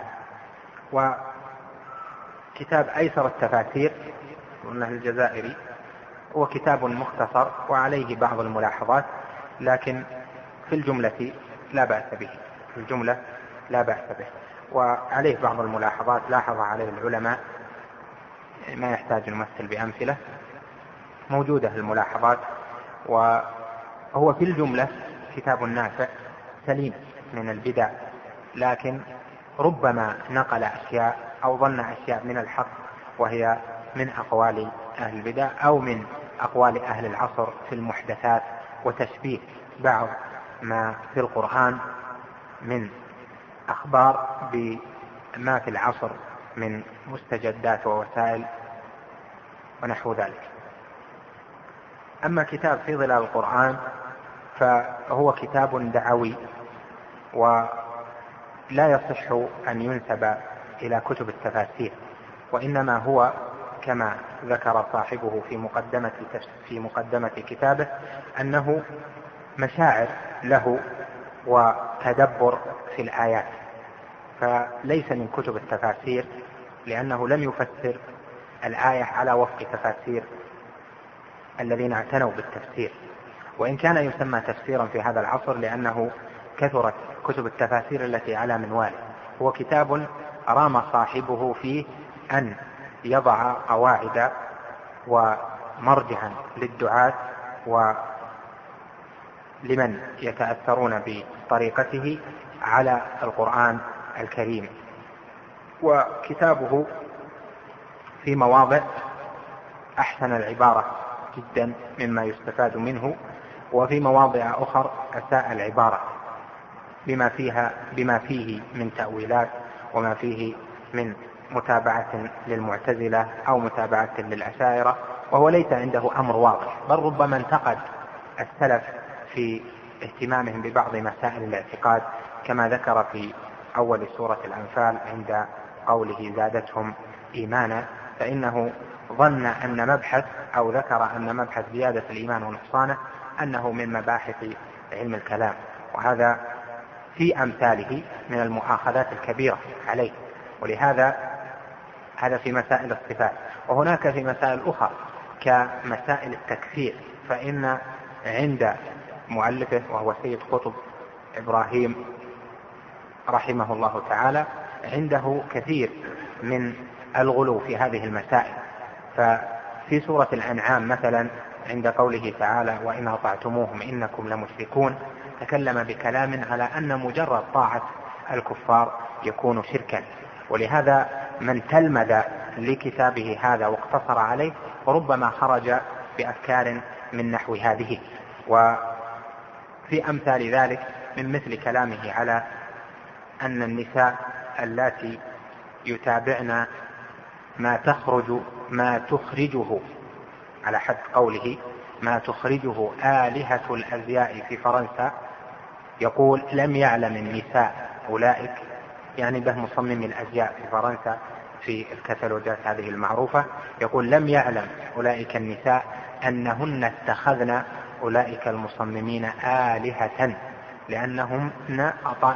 وكتاب أيسر التفاسير قلنا الجزائري هو كتاب مختصر وعليه بعض الملاحظات، لكن في الجملة لا بأس به، في الجملة لا بأس به، وعليه بعض الملاحظات لاحظ عليه العلماء ما يحتاج نمثل بأمثلة، موجودة الملاحظات، وهو في الجملة كتاب نافع سليم من البدع، لكن ربما نقل أشياء أو ظن أشياء من الحق وهي من أقوال أهل البدع أو من أقوال أهل العصر في المحدثات، وتشبيه بعض ما في القرآن من أخبار بما في العصر من مستجدات ووسائل ونحو ذلك. أما كتاب في ظلال القرآن فهو كتاب دعوي، ولا يصح أن ينسب إلى كتب التفاسير، وإنما هو كما ذكر صاحبه في مقدمة كتابه أنه مشاعر له وتدبر في الآيات، فليس من كتب التفاسير، لأنه لم يفسر الآية على وفق تفاسير الذين اعتنوا بالتفسير، وإن كان يسمى تفسيرا في هذا العصر لأنه كثرت كتب التفاسير التي على منواله. هو كتاب رام صاحبه فيه أن يضع قواعد ومرجعا للدعاة ولمن يتأثرون بطريقته على القرآن الكريم. وكتابه في مواضع أحسن العبارة جدا مما يستفاد منه، وفي مواضع أخر أساء العبارة بما فيه من تأويلات، وما فيه من متابعة للمعتزلة أو متابعة للأشاعرة، وهو ليس عنده أمر واضح، بل ربما انتقد السلف في اهتمامهم ببعض مسائل الاعتقاد، كما ذكر في أول سورة الأنفال عند قوله زادتهم إيمانا، فإنه ظن أن مبحث أو ذكر أن مبحث زيادة الإيمان ونقصانه أنه من مباحث علم الكلام، وهذا في أمثاله من المؤاخذات الكبيرة عليه. ولهذا هذا في مسائل الصفات. وهناك في مسائل أخرى كمسائل التكفير، فإن عند مؤلفه وهو سيد قطب إبراهيم رحمه الله تعالى عنده كثير من الغلو في هذه المسائل. ففي سورة الأنعام مثلا عند قوله تعالى وإن أطعتموهم إنكم لمشركون، تكلم بكلام على أن مجرد طاعة الكفار يكون شركا، ولهذا من تلمذ لكتابه هذا واقتصر عليه وربما خرج بأفكار من نحو هذه. وفي أمثال ذلك من مثل كلامه على أن النساء اللاتي يتابعن ما تخرجه على حد قوله ما تخرجه آلهة الأزياء في فرنسا، يقول لم يعلم النساء أولئك، يعني به مصممي الأزياء في فرنسا في الكتالوجات هذه المعروفة، يقول لم يعلم أولئك النساء أنهن اتخذن أولئك المصممين آلهة لأنهن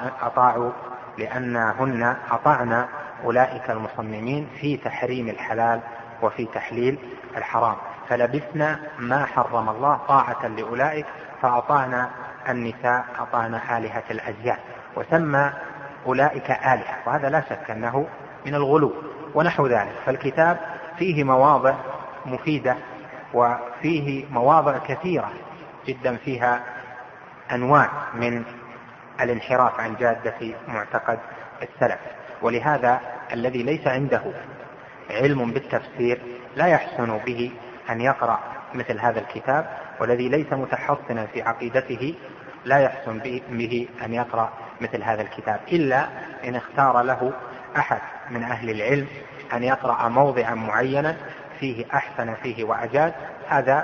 أطعن أولئك المصممين في تحريم الحلال وفي تحليل الحرام، فلبثنا ما حرم الله طاعة لأولئك فأطعنا النساء أطعن آلهة الأزياء، وسمى أولئك آلهة، وهذا لا شك أنه من الغلو ونحو ذلك. فالكتاب فيه مواضع مفيدة وفيه مواضع كثيرة جدا فيها أنواع من الانحراف عن جادة معتقد السلف. ولهذا الذي ليس عنده علم بالتفسير لا يحسن به أن يقرأ مثل هذا الكتاب، والذي ليس متحصنا في عقيدته لا يحسن به أن يقرأ مثل هذا الكتاب، إلا إن اختار له أحد من أهل العلم أن يقرأ موضعا معينا فيه أحسن فيه وأجاد، هذا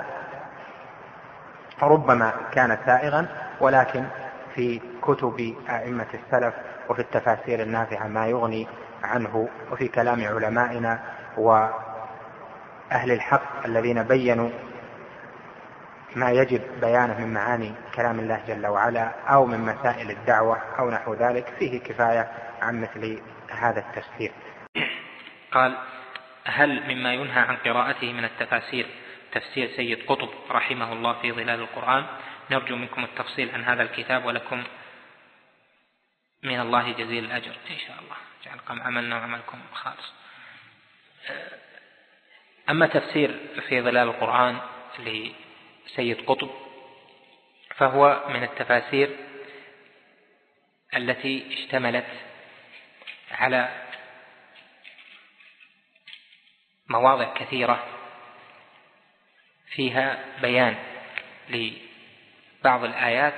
ربما كان سائغا. ولكن في كتب أئمة السلف وفي التفاسير النافعة ما يغني عنه، وفي كلام علمائنا وأهل الحق الذين بينوا ما يجب بيانه من معاني كلام الله جل وعلا أو من مسائل الدعوة أو نحو ذلك، فيه كفاية عن مثل هذا التفسير. قال: هل مما ينهى عن قراءته من التفاسير تفسير سيد قطب رحمه الله في ظلال القرآن؟ نرجو منكم التفصيل عن هذا الكتاب، ولكم من الله جزيل الأجر إن شاء الله، جعلكم عملنا وعملكم خالص. أما تفسير في ظلال القرآن لسيد قطب فهو من التفاسير التي اشتملت على مواضع كثيرة فيها بيان لبعض الآيات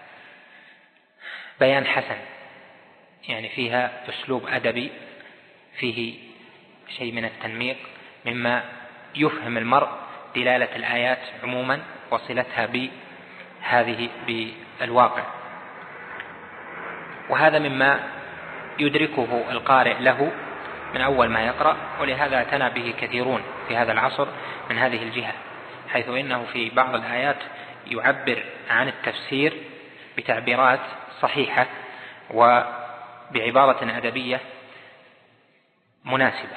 بيان حسن، يعني فيها أسلوب أدبي فيه شيء من التنميق مما يفهم المرء دلالة الآيات عموما وصلتها بهذه بالواقع. وهذا مما يدركه القارئ له من أول ما يقرأ، ولهذا اعتنى به كثيرون في هذا العصر من هذه الجهة، حيث إنه في بعض الآيات يعبر عن التفسير بتعبيرات صحيحة وبعبارة أدبية مناسبة.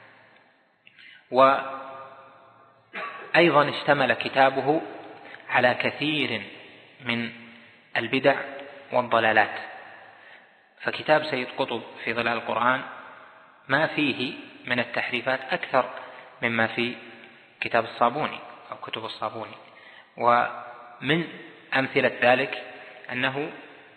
وأيضا اشتمل كتابه على كثير من البدع والضلالات، فكتاب سيد قطب في ظلال القرآن ما فيه من التحريفات أكثر مما في كتاب الصابوني أو كتب الصابوني. ومن أمثلة ذلك أنه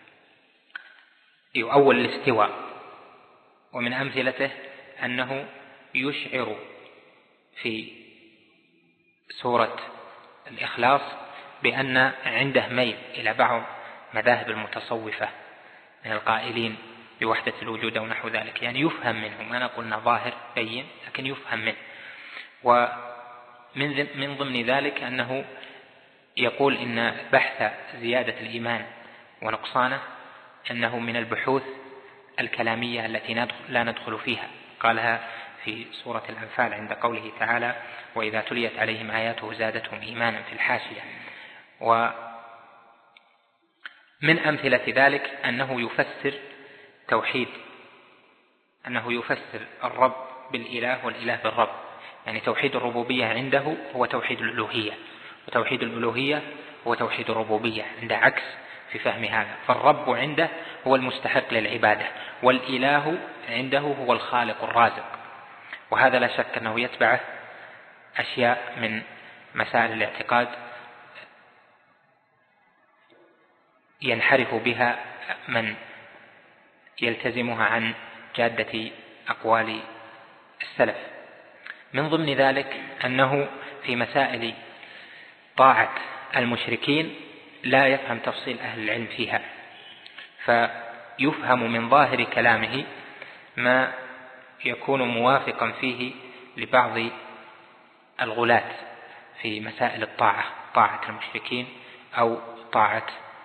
يؤول الاستواء، ومن أمثلته أنه يشعر في سورة الإخلاص بأن عنده ميل إلى بعض مذاهب المتصوفة من القائلين بوحدة الوجود أو نحو ذلك، يعني يفهم منه، ما نقولنا ظاهر بين لكن يفهم منه. ومن ضمن ذلك أنه يقول إن بحث زيادة الإيمان ونقصانه أنه من البحوث الكلامية التي لا ندخل فيها، قالها في سورة الأنفال عند قوله تعالى: وإذا تليت عليهم آياته زادتهم إيمانا في الحاشية. ومن أمثلة ذلك أنه يفسر توحيد، أنه يفسر الرب بالإله والإله بالرب، يعني توحيد الربوبية عنده هو توحيد الألوهية، وتوحيد الألوهية هو توحيد الربوبية، عنده عكس في فهم هذا. فالرب عنده هو المستحق للعبادة، والإله عنده هو الخالق الرازق. وهذا لا شك أنه يتبعه أشياء من مسائل الاعتقاد ينحرف بها من يلتزمها عن جادة أقوال السلف. من ضمن ذلك أنه في مسائل طاعة المشركين لا يفهم تفصيل أهل العلم فيها، فيفهم من ظاهر كلامه ما يكون موافقا فيه لبعض الغلاة في مسائل الطاعة، طاعة المشركين أو طاعة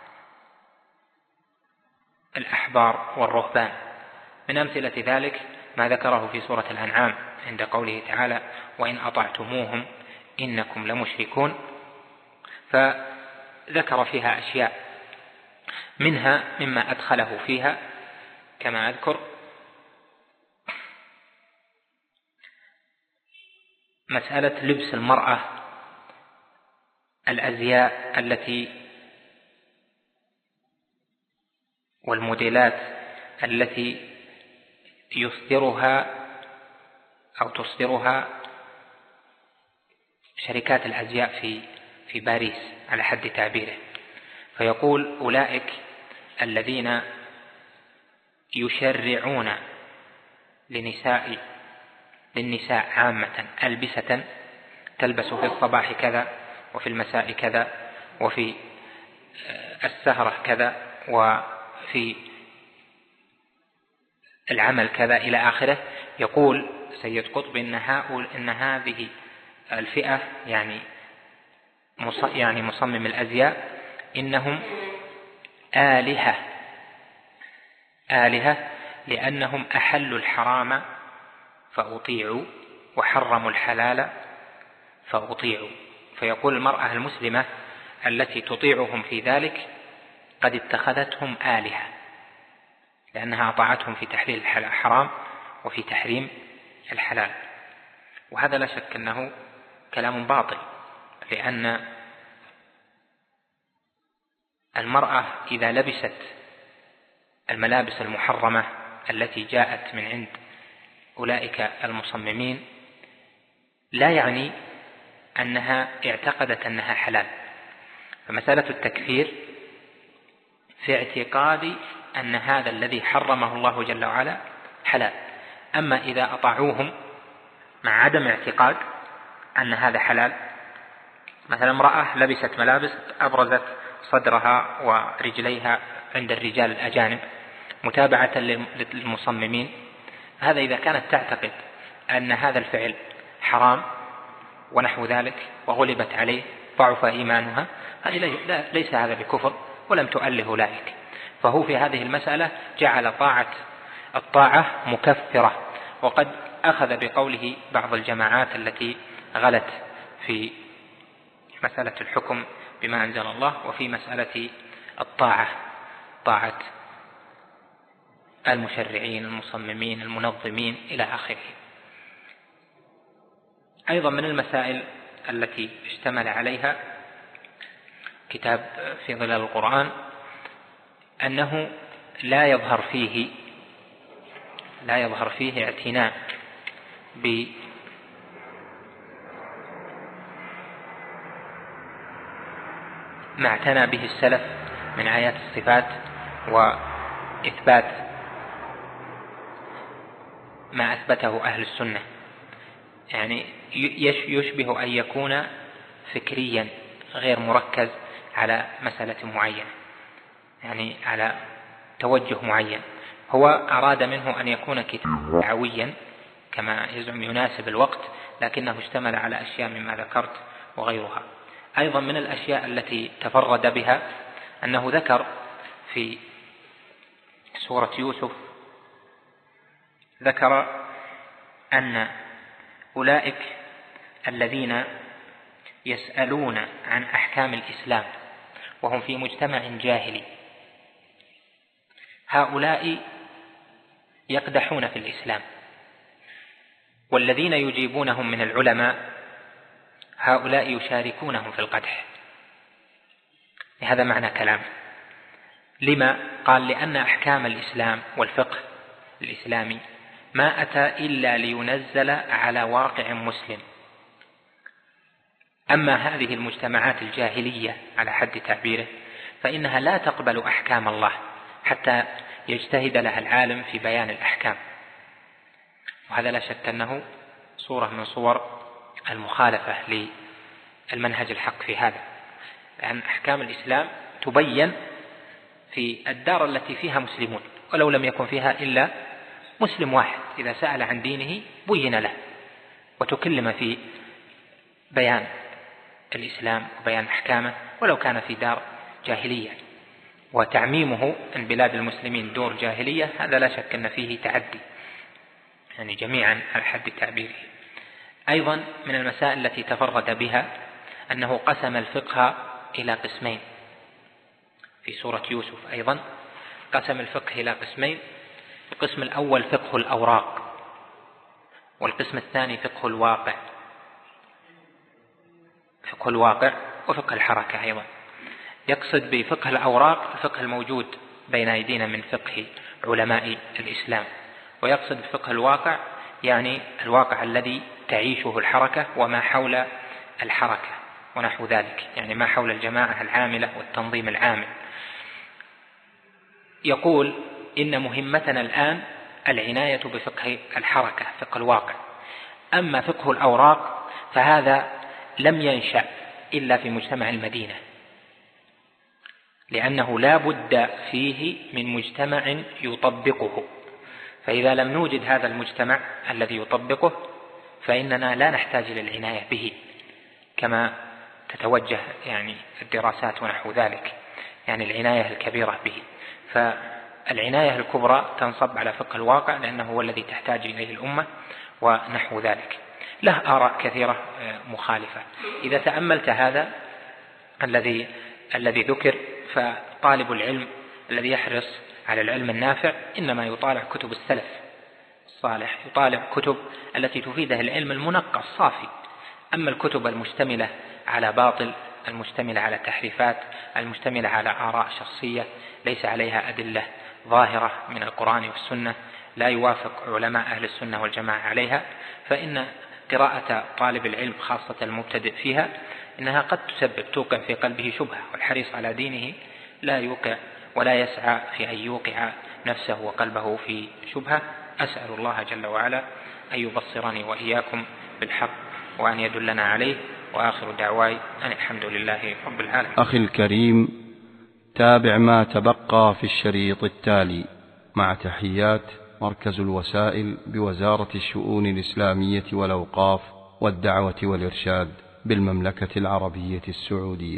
الأحبار والرهبان. من أمثلة ذلك ما ذكره في سورة الأنعام عند قوله تعالى: وإن أطعتموهم إنكم لمشركون، فذكر فيها أشياء منها مما أدخله فيها كما أذكر مسألة لبس المرأة الأزياء التي والموديلات التي يصدرها أو تصدرها شركات الأزياء في باريس على حد تعبيره. فيقول: أولئك الذين يشرعون للنساء عامة ألبسة تلبس في الصباح كذا، وفي المساء كذا، وفي السهرة كذا، وفي العمل كذا إلى آخره. يقول سيد قطب إن هذه الفئة يعني مصمم الأزياء إنهم آلهة لأنهم أحلوا الحرام فأطيعوا وحرموا الحلال فأطيعوا. فيقول المرأة المسلمة التي تطيعهم في ذلك قد اتخذتهم آلهة، لأنها أطاعتهم في تحليل الحرام وفي تحريم الحلال. وهذا لا شك أنه كلام باطل، لأن المرأة إذا لبست الملابس المحرمة التي جاءت من عند أولئك المصممين لا يعني أنها اعتقدت أنها حلال. فمسألة التكفير في اعتقاد أن هذا الذي حرمه الله جل وعلا حلال. أما إذا أطاعوهم مع عدم اعتقاد أن هذا حلال، مثلا امرأة لبست ملابس أبرزت صدرها ورجليها عند الرجال الأجانب متابعة للمصممين، هذا إذا كانت تعتقد أن هذا الفعل حرام ونحو ذلك وغلبت عليه ضعف إيمانها، هذه ليس هذا بكفر ولم تؤله أولئك. فهو في هذه المسألة جعل الطاعة مكفرة، وقد أخذ بقوله بعض الجماعات التي غلت في مسألة الحكم بما أنزل الله وفي مسألة الطاعة، طاعة المشرعين المصممين المنظمين إلى آخره. أيضا من المسائل التي اشتمل عليها كتاب في ظلال القرآن أنه لا يظهر فيه اعتناء بما اعتنى به السلف من آيات الصفات وإثبات ما أثبته أهل السنة، يعني يشبه أن يكون فكريا غير مركز على مسألة معينة، يعني على توجه معين. هو أراد منه أن يكون كتابا دعويا كما يزعم يناسب الوقت، لكنه اشتمل على أشياء مما ذكرت وغيرها. أيضا من الأشياء التي تفرد بها أنه ذكر في سورة يوسف، ذكر أن أولئك الذين يسألون عن أحكام الإسلام وهم في مجتمع جاهلي، هؤلاء يقدحون في الإسلام، والذين يجيبونهم من العلماء هؤلاء يشاركونهم في القدح. هذا معنى كلام. لما؟ قال لأن أحكام الإسلام والفقه الإسلامي ما أتى إلا لينزل على واقع مسلم. أما هذه المجتمعات الجاهلية على حد تعبيره فإنها لا تقبل أحكام الله حتى يجتهد لها العالم في بيان الأحكام، وهذا لا شك أنه صورة من صور المخالفة للمنهج الحق في هذا، لأن أحكام الإسلام تبين في الدار التي فيها مسلمون، ولو لم يكن فيها إلا مسلم واحد إذا سأل عن دينه بين له وتكلم في بيان الإسلام وبيان أحكامه، ولو كان في دار جاهلية. وتعميمه أن بلاد المسلمين دور جاهلية هذا لا شك أن فيه تعدي، يعني جميعا على حد تعبيره. أيضا من المسائل التي تفرد بها أنه قسم الفقه إلى قسمين في سورة يوسف. أيضا قسم الفقه إلى قسمين، القسم الأول فقه الأوراق، والقسم الثاني فقه الواقع، فقه الواقع وفقه الحركة. أيضا يقصد بفقه الأوراق الفقه الموجود بين أيدينا من فقه علماء الإسلام، ويقصد بفقه الواقع يعني الواقع الذي تعيشه الحركة وما حول الحركة ونحو ذلك، يعني ما حول الجماعة العاملة والتنظيم العامل. يقول إن مهمتنا الآن العناية بفقه الحركة، فقه الواقع. أما فقه الأوراق فهذا لم ينشأ إلا في مجتمع المدينة، لأنه لا بد فيه من مجتمع يطبقه، فإذا لم نوجد هذا المجتمع الذي يطبقه فإننا لا نحتاج إلى العناية به كما تتوجه يعني الدراسات ونحو ذلك، يعني العناية الكبيرة به. فالعناية الكبرى تنصب على فقه الواقع لأنه هو الذي تحتاج إليه الأمة ونحو ذلك. له آراء كثيرة مخالفة. إذا تأملت هذا الذي ذكر، فطالب العلم الذي يحرص على العلم النافع إنما يطالع كتب السلف الصالح، يطالع كتب التي تفيده العلم المنقى الصافي. أما الكتب المشتملة على باطل، المشتملة على تحريفات، المشتملة على آراء شخصية ليس عليها أدلة ظاهرة من القرآن والسنة، لا يوافق علماء أهل السنة والجماعة عليها، فإن قراءة طالب العلم خاصة المبتدئ فيها إنها قد توقع في قلبه شبهة، والحريص على دينه لا يوقع ولا يسعى في أن يوقع نفسه وقلبه في شبهة. أسأل الله جل وعلا أن يبصرني وإياكم بالحق وأن يدلنا عليه، وآخر دعواي أن الحمد لله رب العالمين. أخي الكريم، تابع ما تبقى في الشريط التالي مع تحيات مركز الوسائل بوزارة الشؤون الإسلامية والأوقاف والدعوة والإرشاد بالمملكة العربية السعودية.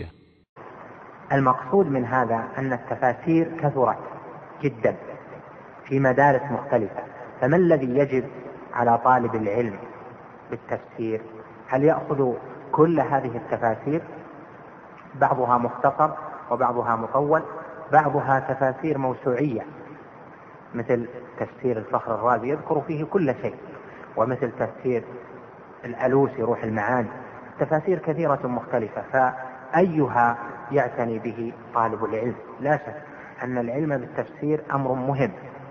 المقصود من هذا أن التفاسير كثرت جدا في مدارس مختلفة، فما الذي يجب على طالب العلم بالتفسير؟ هل يأخذ كل هذه التفاسير؟ بعضها مختصر وبعضها مطول، بعضها تفاسير موسوعية مثل تفسير الفخر الرازي يذكر فيه كل شيء، ومثل تفسير الألوسي روح المعاني، تفاسير كثيرة مختلفة، فأيها يعتني به طالب العلم؟ لا شك أن العلم بالتفسير أمر مهم،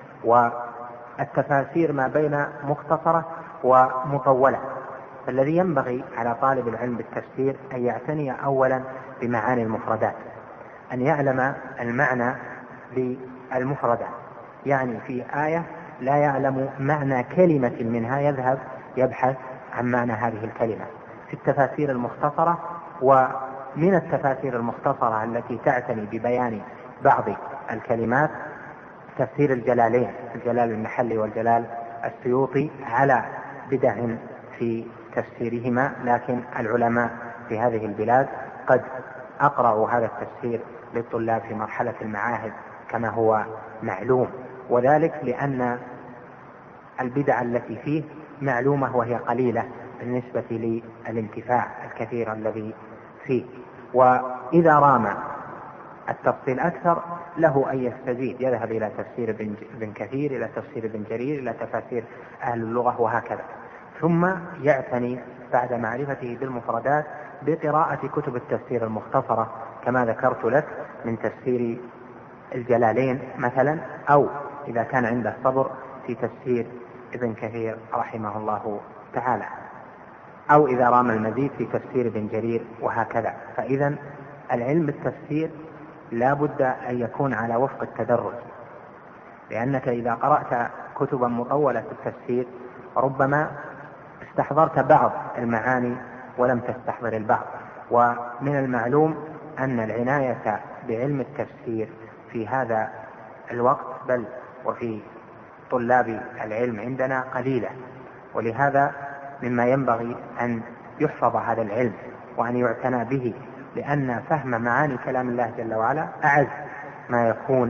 والتفاسير ما بين مختصرة ومطولة، فالذي ينبغي على طالب العلم بالتفسير أن يعتني أولا بمعاني المفردات، أن يعلم المعنى للمفردات، يعني في آية لا يعلم معنى كلمة منها يذهب يبحث عن معنى هذه الكلمة. في التفاسير المختصرة، ومن التفاسير المختصرة التي تعتني ببيان بعض الكلمات تفسير الجلالين، الجلال المحلي والجلال السيوطي، على بدع في تفسيرهما، لكن العلماء في هذه البلاد قد أقرأوا هذا التفسير للطلاب في مرحلة المعاهد كما هو معلوم، وذلك لأن البدع التي فيه معلومة وهي قليلة بالنسبة للانتفاع الكثير الذي فيه. وإذا رام التفصيل أكثر له أن يستزيد، يذهب إلى تفسير ابن كثير، إلى تفسير ابن جرير، إلى تفاسير أهل اللغة، وهكذا. ثم يعتني بعد معرفته بالمفردات بقراءة كتب التفسير المختصرة كما ذكرت لك من تفسير الجلالين مثلا، أو إذا كان عنده صبر في تفسير ابن كثير رحمه الله تعالى، أو إذا رام المزيد في تفسير ابن جرير، وهكذا. فإذا العلم بالتفسير لا بد أن يكون على وفق التدرج، لأنك إذا قرأت كتبا مطولة في التفسير ربما استحضرت بعض المعاني ولم تستحضر البعض. ومن المعلوم أن العناية بعلم التفسير في هذا الوقت بل وفي طلاب العلم عندنا قليلة، ولهذا مما ينبغي أن يحفظ هذا العلم وأن يعتنى به، لأن فهم معاني كلام الله جل وعلا أعز ما يكون.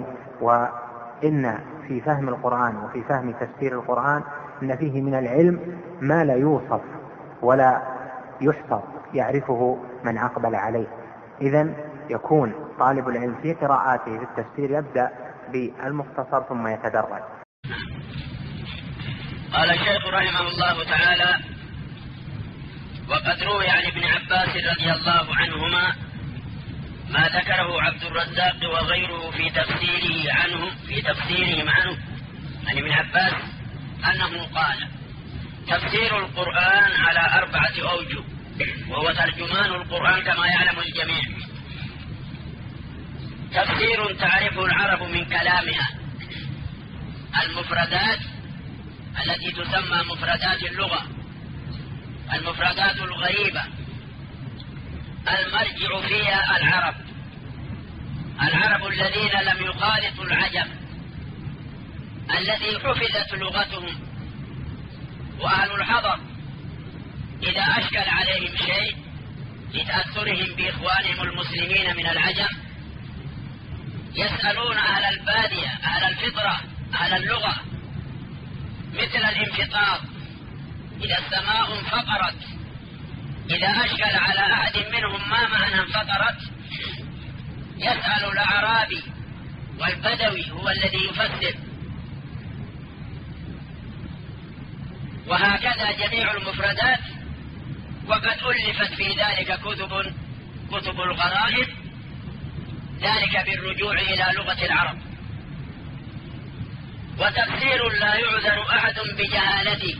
وإن في فهم القرآن وفي فهم تفسير القرآن إن فيه من العلم ما لا يوصف ولا يحصر، يعرفه من أقبل عليه. إذن يكون طالب العلم في قراءاته في التفسير يبدأ بالمختصر ثم يتدرج. قال الشيخ رحمه الله تعالى: وقد روي عن ابن عباس رضي الله عنهما ما ذكره عبد الرزاق وغيره في تفسيرهم عنه عن ابن عباس أنه قال: تفسير القرآن على 4 أوجه، وهو ترجمان القرآن كما يعلم الجميع. تفسير تعرفه العرب من كلامها، المفردات التي تسمى مفردات اللغة، المفردات الغريبة المرجع فيها العرب الذين لم يخالطوا العجم، الذي حفظت لغتهم. وأهل الحضر إذا أشكل عليهم شيء لتأثرهم بإخوانهم المسلمين من العجم يسألون أهل البادية، أهل الفطرة، أهل اللغة، مثل الانفطار، إذا السماء انفطرت، إذا أشكل على أحد منهم ما معنى انفطرت يسأل الأعرابي، والبدوي هو الذي يفسر. وهكذا جميع المفردات، وقد ألفت في ذلك كتب الغرائب، ذلك بالرجوع إلى لغة العرب. وتفسير لا يعذر أحد بجهالته،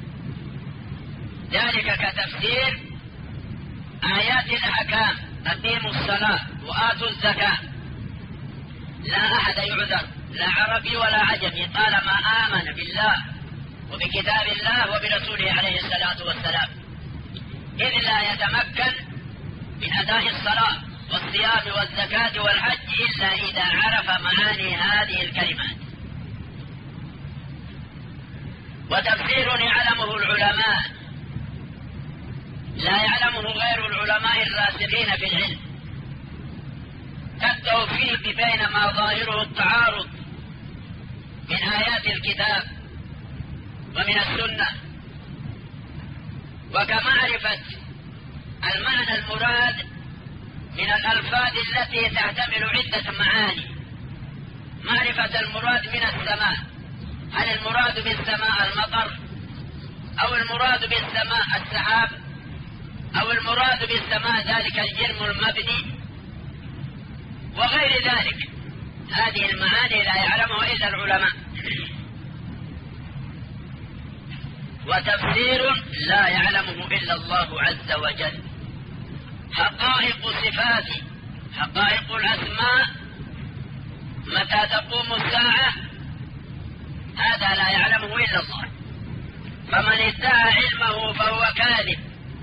ذلك كتفسير آيات الأحكام: أقيموا الصلاة وآتوا الزكاة. لا أحد يعذر، لا عربي ولا عجمي، طالما آمن بالله وبكتاب الله وبرسوله عليه الصلاة والسلام، إذ لا يتمكن من أداء الصلاة والصيام والزكاة والحج إلا إذا عرف معاني هذه الكلمات. وتفسير يعلمه العلماء لا يعلمه غير العلماء الراسخين في العلم، كالتوفيق بين ما ظاهره التعارض من آيات الكتاب ومن السنة، وكمعرفة المعنى المراد من الألفاظ التي تحتمل عدة معاني. معرفة المراد من السماء، هل المراد بالسماء المطر، أو المراد بالسماء السحاب، أو المراد بالسماء ذلك الجرم المبني، وغير ذلك. هذه المعاني لا يعلمها إلا العلماء. وتفسير لا يعلمه إلا الله عز وجل. حقائق صفات، حقائق الأسماء، متى تقوم الساعة، هذا لا يعلمه إلا الله. فمن ادعى علمه فهو كاذب،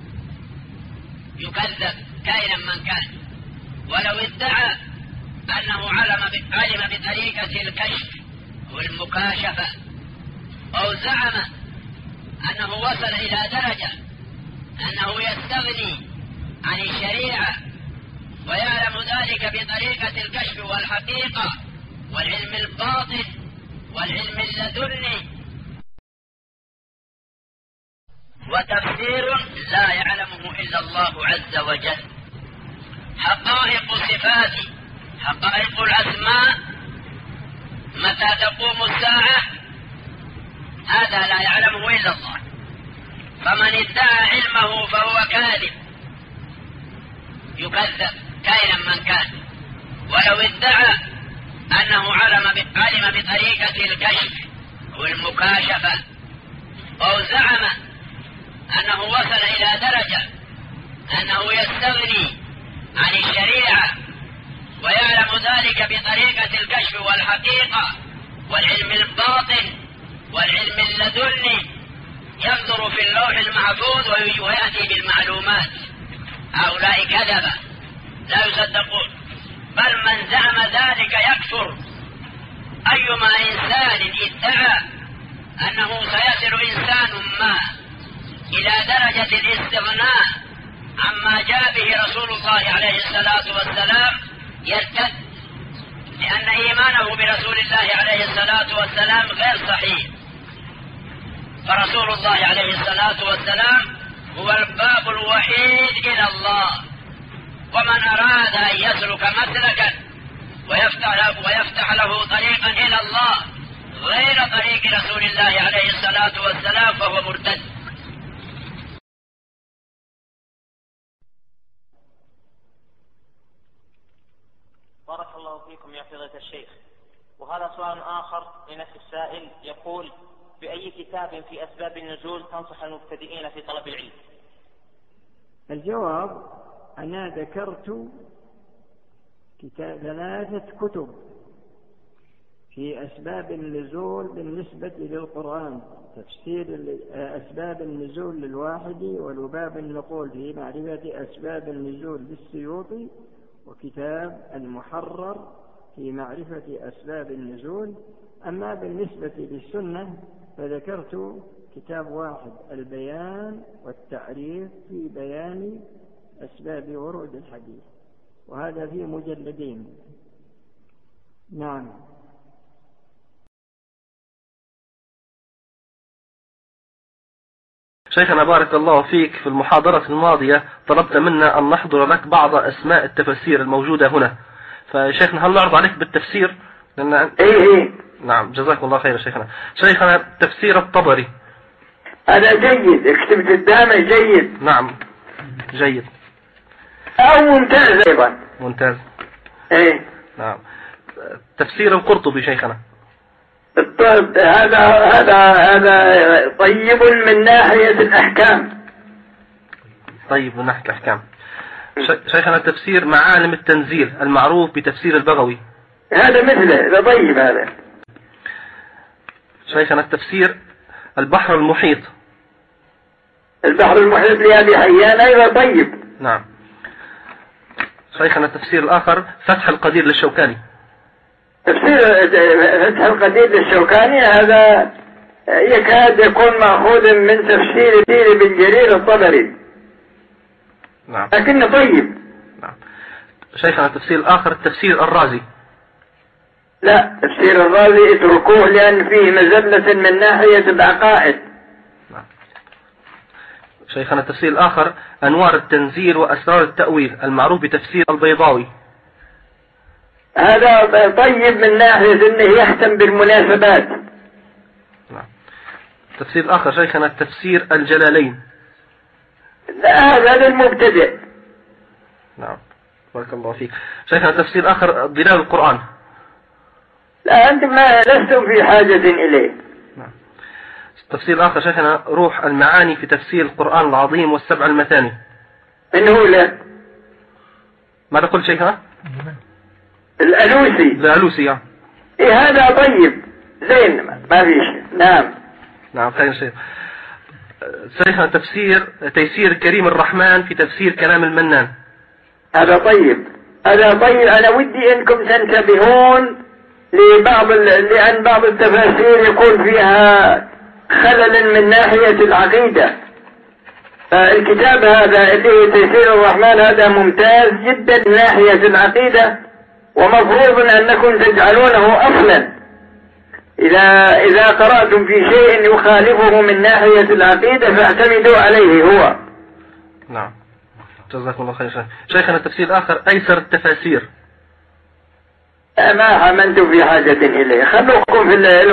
يكذب كائنا من كان. ولو ادعى أنه علم بطريقة الكشف والمكاشفة، أو زعم أنه وصل إلى درجة أنه يستغني عن الشريعة ويعلم ذلك بطريقة الكشف والحقيقة والعلم الباطن والعلم اللدني. وتفسير لا يعلمه إلا الله عز وجل. حقائق صفات، حقائق الأسماء، متى تقوم الساعة، هذا لا يعلمه إلا الله. فمن ادعى علمه فهو كاذب، يكذب كائنا من كان. ولو ادعى أنه علم بطريقة الكشف والمكاشفة، أو زعم أنه وصل إلى درجة أنه يستغني عن الشريعة ويعلم ذلك بطريقة الكشف والحقيقة والعلم الباطن والعلم اللدني، ينظر في اللوح المحفوظ ويأتي بالمعلومات، هؤلاء كذبة لا يصدقون. بل من زعم ذلك يكفر. أيما إنسان ادعى أنه سيصل إنسان ما إلى درجة الاستغناء عما جاء به رسول الله عليه الصلاة والسلام يرتد، لأن إيمانه برسول الله عليه الصلاة والسلام غير صحيح. فرسول الله عليه الصلاة والسلام هو الباب الوحيد إلى الله، ومن أراد أن يسلك مسلكا ويفتح له طريقا إلى الله غير طريق رسول الله عليه الصلاة والسلام فهو مرتد. بارك الله فيكم يا فضيلة الشيخ. وهذا سؤال آخر لنفس السائل، يقول: بأي كتاب في أسباب النزول تنصح المبتدئين في طلب العلم؟ الجواب: أنا ذكرت ثلاثة كتب في أسباب النزول بالنسبة للقرآن: تفسير أسباب النزول للواحدي، ولباب النقول في معرفة أسباب النزول للسيوطي، وكتاب المحرر في معرفة أسباب النزول. أما بالنسبة للسنة فذكرت كتاب واحد: البيان والتعريف في بيان أسباب ورود الحديث، وهذا في مجلدين. نعم. شيخنا بارك الله فيك، في المحاضرة الماضية طلبت منا أن نحضر لك بعض أسماء التفاسير الموجودة هنا، فشيخنا هل نعرض عليك بالتفسير؟ لأن... إيه. نعم، جزاكم الله خير شيخنا. شيخنا تفسير الطبري. هذا جيد، اكتب قدامي جيد. نعم جيد أو ممتاز أيضا. ممتاز. إيه. نعم. تفسير القرطبي شيخنا. الطب هذا طيب من ناحية الأحكام. طيب من ناحية الأحكام. شيخنا تفسير معالم التنزيل المعروف بتفسير البغوي. هذا مثله، طيب هذا. شيخنا التفسير البحر المحيط. البحر المحيط لأبي حيان أيضا طيب. نعم. شيخنا التفسير الآخر فتح القدير للشوكاني. تفسير فتح القدير للشوكاني هذا يكاد يكون مأخوذ من تفسير ابن جرير الطبري. نعم. لكنه طيب. نعم. شيخنا التفسير الآخر التفسير الرازي. لا، تفسير الرازي اتركوه لأن فيه مزلة من ناحية العقائد. نعم. شيخنا التفسير الآخر أنوار التنزيل وأسرار التأويل المعروف بتفسير البيضاوي. هذا طيب من ناحية أنه يهتم بالمناسبات. نعم. التفسير الآخر شيخنا التفسير الجلالين. لا، هذا للمبتدئ. نعم. بارك الله فيك. شيخنا التفسير الآخر ظلال القرآن. لا، أنتم لستم في حاجة إليه. نعم. التفسير الآخر شيخنا روح المعاني في تفسير القرآن العظيم والسبع المثاني. من هو له؟ ماذا قلت شيخنا؟ الألوسي. الألوسي. إيه، هذا طيب زين، ما في شيء. نعم. نعم، خير شيء. شيخنا تيسير كريم الرحمن في تفسير كلام المنان. هذا طيب، هذا طيب. أنا ودي أنكم تنتبهون لأن بعض التفاسير يكون فيها خلل من ناحية العقيدة. الكتاب هذا اللي هو تيسير الرحمن هذا ممتاز جدا من ناحية العقيدة، ومفروض أنكم تجعلونه أصلا. إذا قرأتم في شيء يخالفه من ناحية العقيدة فاعتمدوا عليه هو. نعم، جزاكم الله خير. شيخنا التفسير الآخر أيسر التفاسير. ما أنتم في حاجة إليه، خلوكم في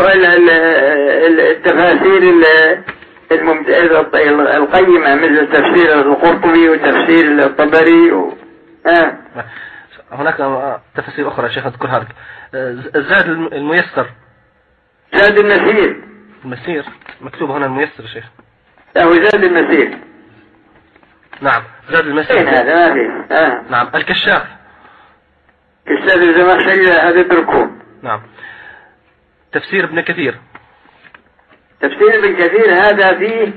التفاسير القيمة مثل تفسير القرطبي وتفسير الطبري هناك تفاسير أخرى شيخ أذكرها لك. الزاد الميسر. زاد المسير. المسير مكتوب هنا الميسر شيخ. لا، هو زاد المسير. نعم، زاد المسير. هذا ما فيه. نعم. الكشاف. كشاف الزمخشري هذا اتركوه. نعم. تفسير ابن كثير. تفسير ابن كثير هذا فيه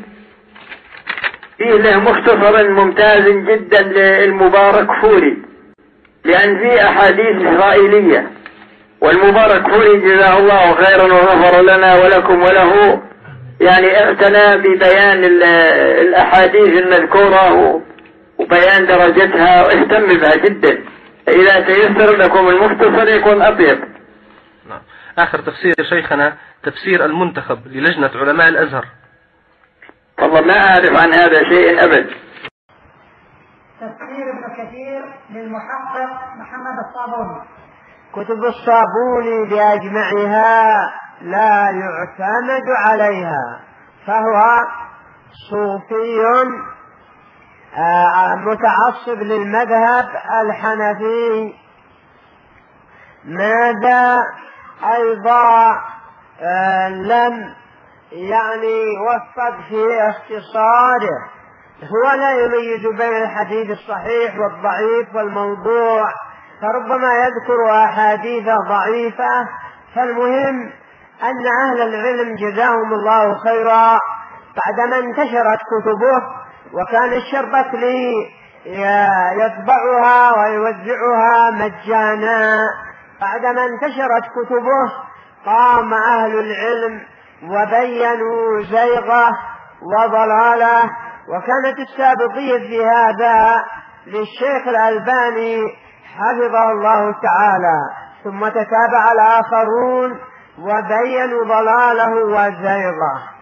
له مختصر ممتاز جدا للمبارك فوري، لأن فيه أحاديث إسرائيلية، والمبارك فوري جزاه الله خيرا وغفر لنا ولكم وله، يعني اعتنى ببيان الأحاديث المذكورة وبيان درجتها واهتم بها جدا. إذا تيسر لكم المختصر يكون أطيب. نعم. آخر تفسير شيخنا تفسير المنتخب للجنة علماء الأزهر. والله ما أعرف عن هذا شيء أبد. تفسير ابن كثير للمحقق محمد الصابوني. كتب الصابوني بأجمعها لا يعتمد عليها، فهو صوفي متعصب للمذهب الحنفي. ماذا أيضا لم يوفق في اختصاره، هو لا يميز بين الحديث الصحيح والضعيف والموضوع، فربما يذكر أحاديث ضعيفة. فالمهم أن أهل العلم جزاهم الله خيرا بعدما انتشرت كتبه، وكان الشربكلي يطبعها ويوزعها مجانا، بعدما انتشرت كتبه قام أهل العلم وبينوا زيغه وضلاله. وكانت السابقية في هذا للشيخ الألباني حفظه الله تعالى، ثم تتابع الآخرون وبينوا ضلاله وزيغه.